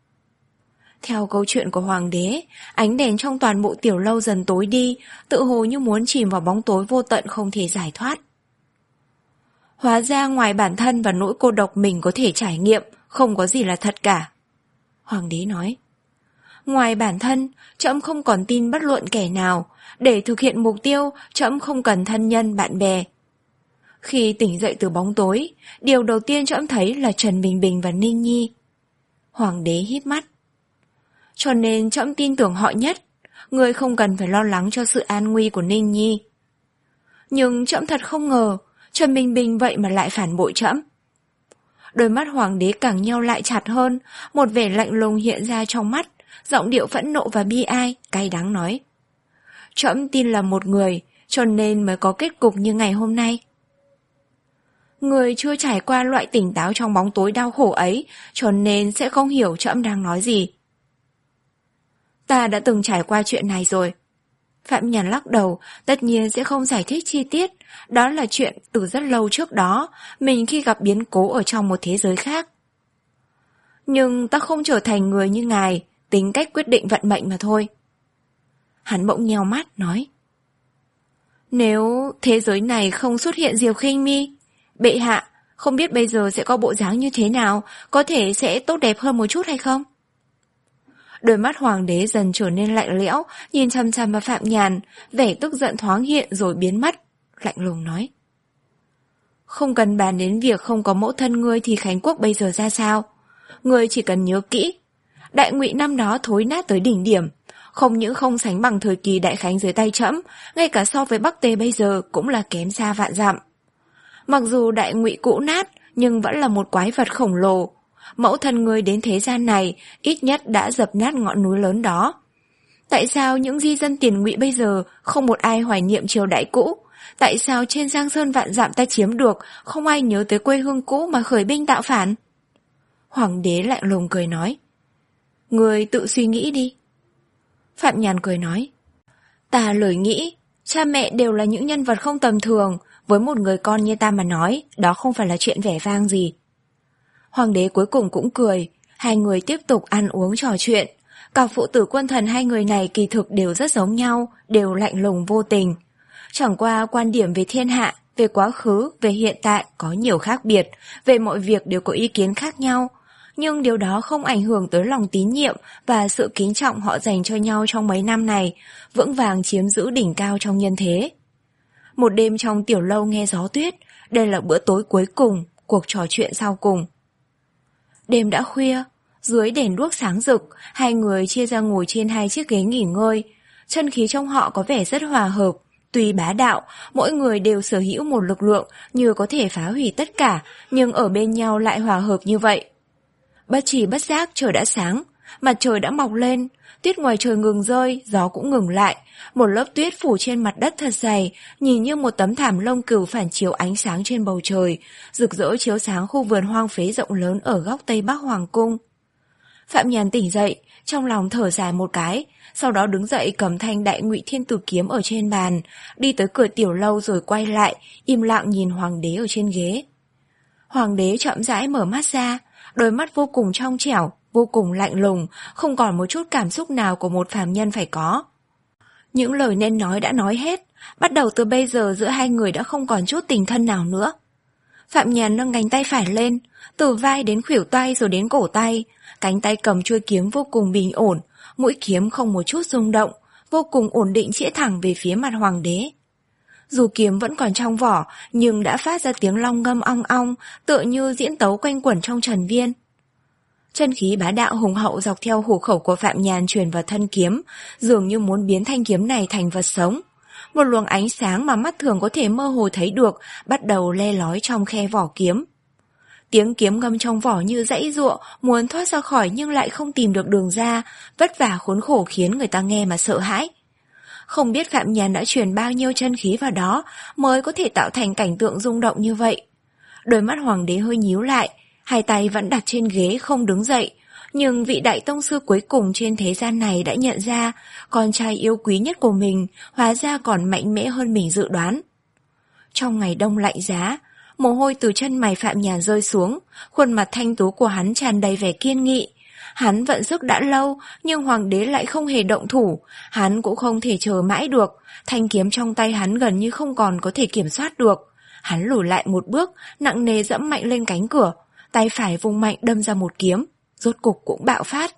Theo câu chuyện của hoàng đế, ánh đèn trong toàn bộ tiểu lâu dần tối đi, tự hồ như muốn chìm vào bóng tối vô tận không thể giải thoát. Hóa ra ngoài bản thân và nỗi cô độc mình có thể trải nghiệm, không có gì là thật cả. Hoàng đế nói. Ngoài bản thân, trẫm không còn tin bất luận kẻ nào, để thực hiện mục tiêu, trẫm không cần thân nhân, bạn bè. Khi tỉnh dậy từ bóng tối, điều đầu tiên trẫm thấy là Trần Bình Bình và Ninh Nhi. Hoàng đế híp mắt. Cho nên trẫm tin tưởng họ nhất, người không cần phải lo lắng cho sự an nguy của Ninh Nhi. Nhưng trẫm thật không ngờ, Trần Bình Bình vậy mà lại phản bội trẫm. Đôi mắt hoàng đế càng nheo lại chặt hơn, một vẻ lạnh lùng hiện ra trong mắt, giọng điệu phẫn nộ và bi ai, cay đắng nói. Trẫm tin là một người, cho nên mới có kết cục như ngày hôm nay. Người chưa trải qua loại tỉnh táo trong bóng tối đau khổ ấy, cho nên sẽ không hiểu trẫm đang nói gì. Ta đã từng trải qua chuyện này rồi. Phạm Nhàn lắc đầu, tất nhiên sẽ không giải thích chi tiết. Đó là chuyện từ rất lâu trước đó, mình khi gặp biến cố ở trong một thế giới khác. Nhưng ta không trở thành người như ngài, tính cách quyết định vận mệnh mà thôi. Hắn bỗng nheo mắt, nói. Nếu thế giới này không xuất hiện Diệp Khinh Mi, bệ hạ, không biết bây giờ sẽ có bộ dáng như thế nào, có thể sẽ tốt đẹp hơn một chút hay không? Đôi mắt hoàng đế dần trở nên lạnh lẽo, nhìn chằm chằm vào Phạm Nhàn, vẻ tức giận thoáng hiện rồi biến mất, lạnh lùng nói. Không cần bàn đến việc không có mẫu thân ngươi thì Khánh Quốc bây giờ ra sao. Ngươi chỉ cần nhớ kỹ, Đại Ngụy năm đó thối nát tới đỉnh điểm, không những không sánh bằng thời kỳ Đại Khánh dưới tay trẫm, ngay cả so với Bắc Tề bây giờ cũng là kém xa vạn dặm. Mặc dù Đại Ngụy cũ nát, nhưng vẫn là một quái vật khổng lồ. Mẫu thân ngươi đến thế gian này ít nhất đã dập nát ngọn núi lớn đó. Tại sao những di dân tiền Ngụy bây giờ không một ai hoài niệm triều đại cũ? Tại sao trên Giang Sơn vạn dặm ta chiếm được, không ai nhớ tới quê hương cũ mà khởi binh tạo phản? Hoàng đế lạnh lùng cười nói. Ngươi tự suy nghĩ đi. Phạm Nhàn cười nói. Ta lời nghĩ, cha mẹ đều là những nhân vật không tầm thường, với một người con như ta mà nói, đó không phải là chuyện vẻ vang gì. Hoàng đế cuối cùng cũng cười, hai người tiếp tục ăn uống trò chuyện. Cả phụ tử quân thần hai người này kỳ thực đều rất giống nhau, đều lạnh lùng vô tình. Chẳng qua quan điểm về thiên hạ, về quá khứ, về hiện tại có nhiều khác biệt, về mọi việc đều có ý kiến khác nhau. Nhưng điều đó không ảnh hưởng tới lòng tín nhiệm và sự kính trọng họ dành cho nhau trong mấy năm này, vững vàng chiếm giữ đỉnh cao trong nhân thế. Một đêm trong tiểu lâu nghe gió tuyết, đây là bữa tối cuối cùng, cuộc trò chuyện sau cùng. Đêm đã khuya, dưới đèn đuốc sáng rực, hai người chia ra ngồi trên hai chiếc ghế nghỉ ngơi. Chân khí trong họ có vẻ rất hòa hợp, tuy bá đạo, mỗi người đều sở hữu một lực lượng như có thể phá hủy tất cả, nhưng ở bên nhau lại hòa hợp như vậy. Bất chỉ bất giác trời đã sáng, mặt trời đã mọc lên, tuyết ngoài trời ngừng rơi, gió cũng ngừng lại, một lớp tuyết phủ trên mặt đất thật dày, nhìn như một tấm thảm lông cừu phản chiếu ánh sáng trên bầu trời, rực rỡ chiếu sáng khu vườn hoang phế rộng lớn ở góc tây bắc hoàng cung. Phạm Nhàn tỉnh dậy, trong lòng thở dài một cái, sau đó đứng dậy cầm thanh Đại Ngụy Thiên Tử kiếm ở trên bàn, đi tới cửa tiểu lâu rồi quay lại, im lặng nhìn hoàng đế ở trên ghế. Hoàng đế chậm rãi mở mắt ra, đôi mắt vô cùng trong trẻo, vô cùng lạnh lùng, không còn một chút cảm xúc nào của một phàm nhân phải có. Những lời nên nói đã nói hết, bắt đầu từ bây giờ giữa hai người đã không còn chút tình thân nào nữa. Phạm Nhàn nâng cánh tay phải lên, từ vai đến khuỷu tay rồi đến cổ tay, cánh tay cầm chuôi kiếm vô cùng bình ổn, mũi kiếm không một chút rung động, vô cùng ổn định chĩa thẳng về phía mặt hoàng đế. Dù kiếm vẫn còn trong vỏ, nhưng đã phát ra tiếng long ngâm ong ong, tựa như diễn tấu quanh quẩn trong trần viên. Chân khí bá đạo hùng hậu dọc theo hổ khẩu của Phạm Nhàn truyền vào thân kiếm, dường như muốn biến thanh kiếm này thành vật sống. Một luồng ánh sáng mà mắt thường có thể mơ hồ thấy được bắt đầu le lói trong khe vỏ kiếm. Tiếng kiếm ngâm trong vỏ như dãy giụa, muốn thoát ra khỏi nhưng lại không tìm được đường ra, vất vả khốn khổ khiến người ta nghe mà sợ hãi. Không biết Phạm Nhàn đã truyền bao nhiêu chân khí vào đó mới có thể tạo thành cảnh tượng rung động như vậy. Đôi mắt hoàng đế hơi nhíu lại, hai tay vẫn đặt trên ghế không đứng dậy, nhưng vị đại tông sư cuối cùng trên thế gian này đã nhận ra con trai yêu quý nhất của mình hóa ra còn mạnh mẽ hơn mình dự đoán. Trong ngày đông lạnh giá, mồ hôi từ chân mày Phạm Nhàn rơi xuống, khuôn mặt thanh tú của hắn tràn đầy vẻ kiên nghị. Hắn vận sức đã lâu, nhưng hoàng đế lại không hề động thủ, hắn cũng không thể chờ mãi được, thanh kiếm trong tay hắn gần như không còn có thể kiểm soát được. Hắn lùi lại một bước, nặng nề dẫm mạnh lên cánh cửa, tay phải vung mạnh đâm ra một kiếm, rốt cục cũng bạo phát.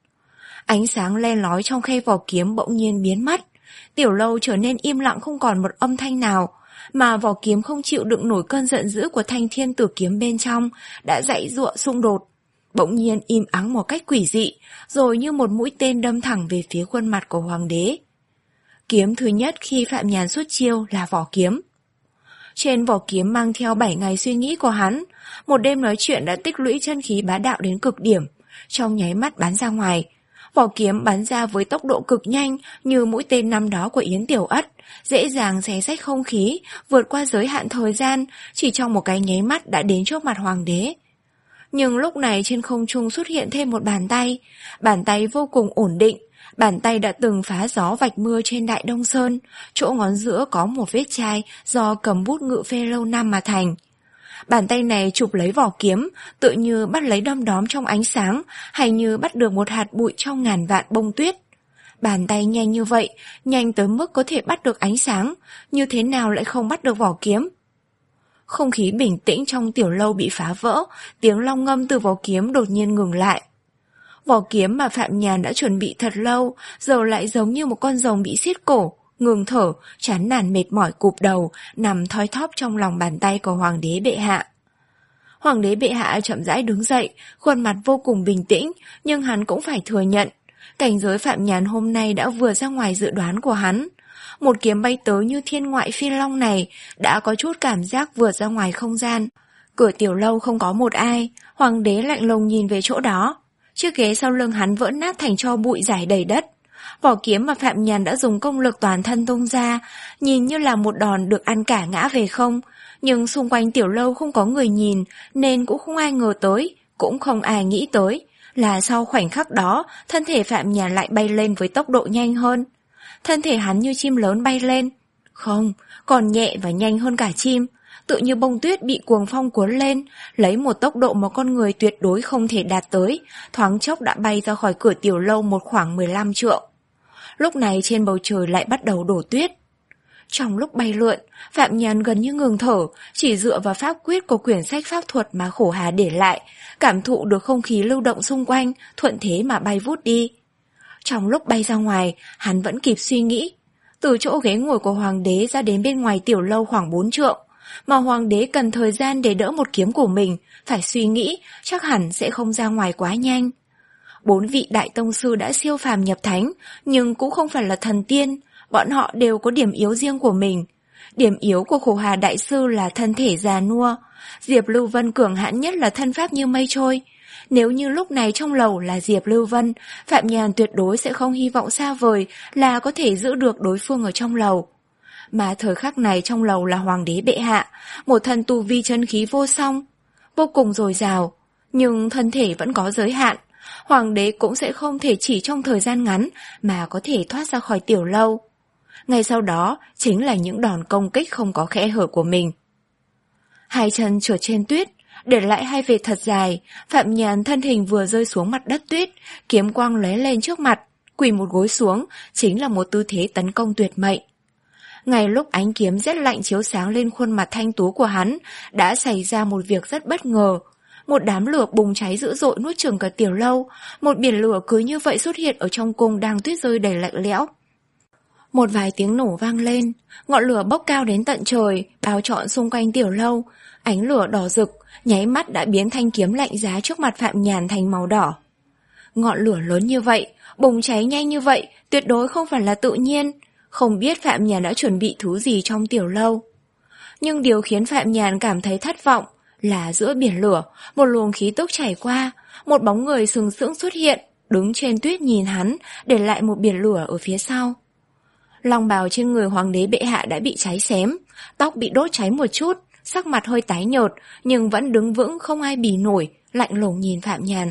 Ánh sáng le lói trong khe vỏ kiếm bỗng nhiên biến mất, tiểu lâu trở nên im lặng không còn một âm thanh nào, mà vỏ kiếm không chịu đựng nổi cơn giận dữ của thanh thiên tử kiếm bên trong, đã giãy giụa xung đột. Bỗng nhiên im ắng một cách quỷ dị, rồi như một mũi tên đâm thẳng về phía khuôn mặt của hoàng đế. Kiếm thứ nhất khi Phạm Nhàn xuất chiêu là vỏ kiếm. Trên vỏ kiếm mang theo bảy ngày suy nghĩ của hắn, một đêm nói chuyện đã tích lũy chân khí bá đạo đến cực điểm, trong nháy mắt bắn ra ngoài. Vỏ kiếm bắn ra với tốc độ cực nhanh như mũi tên năm đó của Yến Tiểu Ất, dễ dàng xé rách không khí, vượt qua giới hạn thời gian, chỉ trong một cái nháy mắt đã đến trước mặt hoàng đế. Nhưng lúc này trên không trung xuất hiện thêm một bàn tay, bàn tay vô cùng ổn định, bàn tay đã từng phá gió vạch mưa trên Đại Đông Sơn, chỗ ngón giữa có một vết chai do cầm bút ngự phê lâu năm mà thành. Bàn tay này chụp lấy vỏ kiếm, tựa như bắt lấy đom đóm trong ánh sáng, hay như bắt được một hạt bụi trong ngàn vạn bông tuyết. Bàn tay nhanh như vậy, nhanh tới mức có thể bắt được ánh sáng, như thế nào lại không bắt được vỏ kiếm? Không khí bình tĩnh trong tiểu lâu bị phá vỡ, tiếng long ngâm từ vỏ kiếm đột nhiên ngừng lại. Vỏ kiếm mà Phạm Nhàn đã chuẩn bị thật lâu, giờ lại giống như một con rồng bị siết cổ, ngừng thở, chán nản mệt mỏi cụp đầu, nằm thoi thóp trong lòng bàn tay của hoàng đế bệ hạ. Hoàng đế bệ hạ chậm rãi đứng dậy, khuôn mặt vô cùng bình tĩnh, nhưng hắn cũng phải thừa nhận, cảnh giới Phạm Nhàn hôm nay đã vừa ra ngoài dự đoán của hắn. Một kiếm bay tới như thiên ngoại phi long này đã có chút cảm giác vượt ra ngoài không gian. Cửa tiểu lâu không có một ai, hoàng đế lạnh lùng nhìn về chỗ đó. Chiếc ghế sau lưng hắn vỡ nát thành tro bụi rải đầy đất. Vỏ kiếm mà Phạm Nhàn đã dùng công lực toàn thân tung ra, nhìn như là một đòn được ăn cả ngã về không. Nhưng xung quanh tiểu lâu không có người nhìn, nên cũng không ai ngờ tới, cũng không ai nghĩ tới, là sau khoảnh khắc đó, thân thể Phạm Nhàn lại bay lên với tốc độ nhanh hơn. Thân thể hắn như chim lớn bay lên. Không, còn nhẹ và nhanh hơn cả chim, tự như bông tuyết bị cuồng phong cuốn lên, lấy một tốc độ mà con người tuyệt đối không thể đạt tới, thoáng chốc đã bay ra khỏi cửa tiểu lâu một khoảng mười lăm trượng. Lúc này trên bầu trời lại bắt đầu đổ tuyết. Trong lúc bay lượn, Phạm Nhàn gần như ngừng thở, chỉ dựa vào pháp quyết của quyển sách pháp thuật mà Khổ Hà để lại, cảm thụ được không khí lưu động xung quanh, thuận thế mà bay vút đi. Trong lúc bay ra ngoài, hắn vẫn kịp suy nghĩ. Từ chỗ ghế ngồi của hoàng đế ra đến bên ngoài tiểu lâu khoảng bốn trượng, mà hoàng đế cần thời gian để đỡ một kiếm của mình, phải suy nghĩ, chắc hẳn sẽ không ra ngoài quá nhanh. Bốn vị đại tông sư đã siêu phàm nhập thánh, nhưng cũng không phải là thần tiên, bọn họ đều có điểm yếu riêng của mình. Điểm yếu của Khổ Hà đại sư là thân thể già nua, Diệp Lưu Vân cường hãn nhất là thân pháp như mây trôi. Nếu như lúc này trong lầu là Diệp Lưu Vân, Phạm Nhàn tuyệt đối sẽ không hy vọng xa vời là có thể giữ được đối phương ở trong lầu. Mà thời khắc này trong lầu là hoàng đế bệ hạ, một thân tu vi chân khí vô song, vô cùng dồi dào, nhưng thân thể vẫn có giới hạn. Hoàng đế cũng sẽ không thể chỉ trong thời gian ngắn mà có thể thoát ra khỏi tiểu lâu. Ngay sau đó chính là những đòn công kích không có kẽ hở của mình. Hai chân trượt trên tuyết, để lại hai vệt thật dài, Phạm Nhàn thân hình vừa rơi xuống mặt đất tuyết, kiếm quang lóe lên trước mặt, quỳ một gối xuống, chính là một tư thế tấn công tuyệt mệnh. Ngay lúc ánh kiếm rét lạnh chiếu sáng lên khuôn mặt thanh tú của hắn, đã xảy ra một việc rất bất ngờ. Một đám lửa bùng cháy dữ dội nuốt chửng cả tiểu lâu, một biển lửa cứ như vậy xuất hiện ở trong cung đang tuyết rơi đầy lạnh lẽo. Một vài tiếng nổ vang lên, ngọn lửa bốc cao đến tận trời, bao trọn xung quanh tiểu lâu, ánh lửa đỏ rực, nháy mắt đã biến thanh kiếm lạnh giá trước mặt Phạm Nhàn thành màu đỏ. Ngọn lửa lớn như vậy, bùng cháy nhanh như vậy, tuyệt đối không phải là tự nhiên, không biết Phạm Nhàn đã chuẩn bị thứ gì trong tiểu lâu. Nhưng điều khiến Phạm Nhàn cảm thấy thất vọng là giữa biển lửa, một luồng khí tức chảy qua, một bóng người sừng sững xuất hiện, đứng trên tuyết nhìn hắn, để lại một biển lửa ở phía sau. Long bào trên người hoàng đế bệ hạ đã bị cháy xém, tóc bị đốt cháy một chút, sắc mặt hơi tái nhợt, nhưng vẫn đứng vững không ai bì nổi, lạnh lùng nhìn Phạm Nhàn.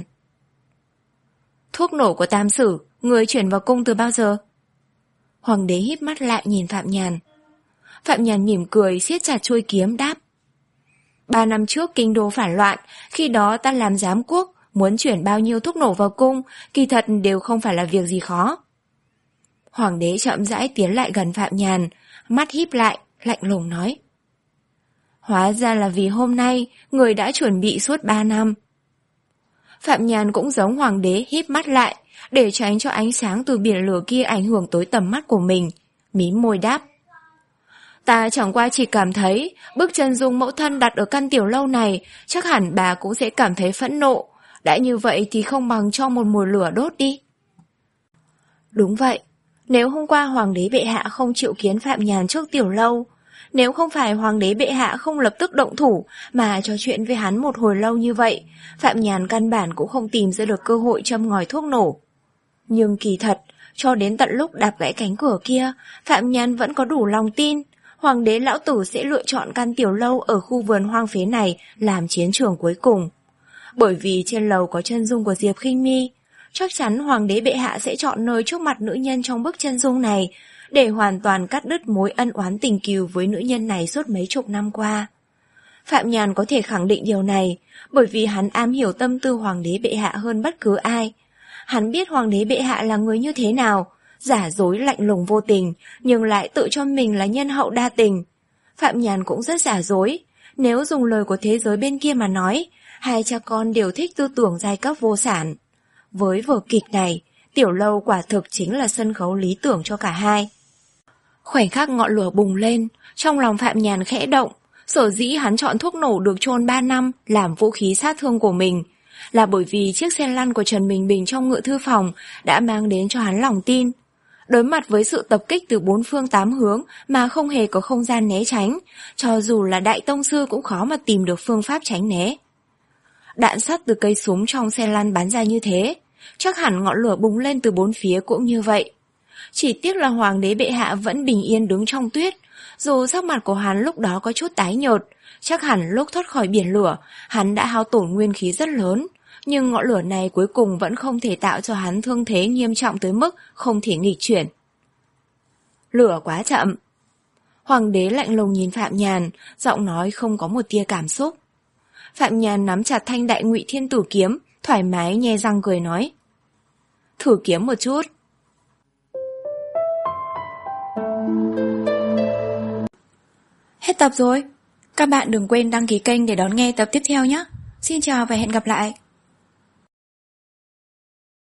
Thuốc nổ của Tam Sử, người chuyển vào cung từ bao giờ? Hoàng đế híp mắt lại nhìn Phạm Nhàn. Phạm Nhàn mỉm cười, siết chặt chuôi kiếm đáp. Ba năm trước kinh đô phản loạn, khi đó ta làm giám quốc, muốn chuyển bao nhiêu thuốc nổ vào cung, kỳ thật đều không phải là việc gì khó. Hoàng đế chậm rãi tiến lại gần Phạm Nhàn, mắt híp lại, lạnh lùng nói. Hóa ra là vì hôm nay, người đã chuẩn bị suốt ba năm. Phạm Nhàn cũng giống hoàng đế híp mắt lại, để tránh cho ánh sáng từ biển lửa kia ảnh hưởng tới tầm mắt của mình, mím môi đáp. Ta chẳng qua chỉ cảm thấy, bức chân dung mẫu thân đặt ở căn tiểu lâu này, chắc hẳn bà cũng sẽ cảm thấy phẫn nộ. Đã như vậy thì không bằng cho một mùi lửa đốt đi. Đúng vậy, nếu hôm qua hoàng đế bệ hạ không chịu kiến Phạm Nhàn trước tiểu lâu, nếu không phải hoàng đế bệ hạ không lập tức động thủ mà trò chuyện với hắn một hồi lâu như vậy, Phạm Nhàn căn bản cũng không tìm ra được cơ hội châm ngòi thuốc nổ. Nhưng kỳ thật, cho đến tận lúc đạp gãy cánh cửa kia, Phạm Nhan vẫn có đủ lòng tin Hoàng đế lão tử sẽ lựa chọn căn tiểu lâu ở khu vườn hoang phế này làm chiến trường cuối cùng. Bởi vì trên lầu có chân dung của Diệp Khinh My, chắc chắn Hoàng đế bệ hạ sẽ chọn nơi trước mặt nữ nhân trong bức chân dung này để hoàn toàn cắt đứt mối ân oán tình cừu với nữ nhân này suốt mấy chục năm qua. Phạm Nhàn có thể khẳng định điều này bởi vì hắn am hiểu tâm tư Hoàng đế bệ hạ hơn bất cứ ai. Hắn biết Hoàng đế bệ hạ là người như thế nào, giả dối lạnh lùng vô tình, nhưng lại tự cho mình là nhân hậu đa tình. Phạm Nhàn cũng rất giả dối, nếu dùng lời của thế giới bên kia mà nói, hai cha con đều thích tư tưởng giai cấp vô sản. Với vở kịch này, tiểu lâu quả thực chính là sân khấu lý tưởng cho cả hai. Khoảnh khắc ngọn lửa bùng lên, trong lòng Phạm Nhàn khẽ động, sở dĩ hắn chọn thuốc nổ được chôn ba năm làm vũ khí sát thương của mình, là bởi vì chiếc xe lăn của Trần Bình Bình trong ngự thư phòng đã mang đến cho hắn lòng tin. Đối mặt với sự tập kích từ bốn phương tám hướng mà không hề có không gian né tránh, cho dù là đại tông sư cũng khó mà tìm được phương pháp tránh né. Đạn sắt từ cây súng trong xe lăn bắn ra như thế, chắc hẳn ngọn lửa bùng lên từ bốn phía cũng như vậy. Chỉ tiếc là Hoàng đế bệ hạ vẫn bình yên đứng trong tuyết, dù sắc mặt của hắn lúc đó có chút tái nhợt, chắc hẳn lúc thoát khỏi biển lửa, hắn đã hao tổn nguyên khí rất lớn, nhưng ngọn lửa này cuối cùng vẫn không thể tạo cho hắn thương thế nghiêm trọng tới mức không thể nghịch chuyển. Lửa quá chậm. Hoàng đế lạnh lùng nhìn Phạm Nhàn, giọng nói không có một tia cảm xúc. Phạm Nhàn nắm chặt thanh đại ngụy thiên tử kiếm, thoải mái nhe răng cười nói. Thử kiếm một chút. Hết tập rồi. Các bạn đừng quên đăng ký kênh để đón nghe tập tiếp theo nhé. Xin chào và hẹn gặp lại.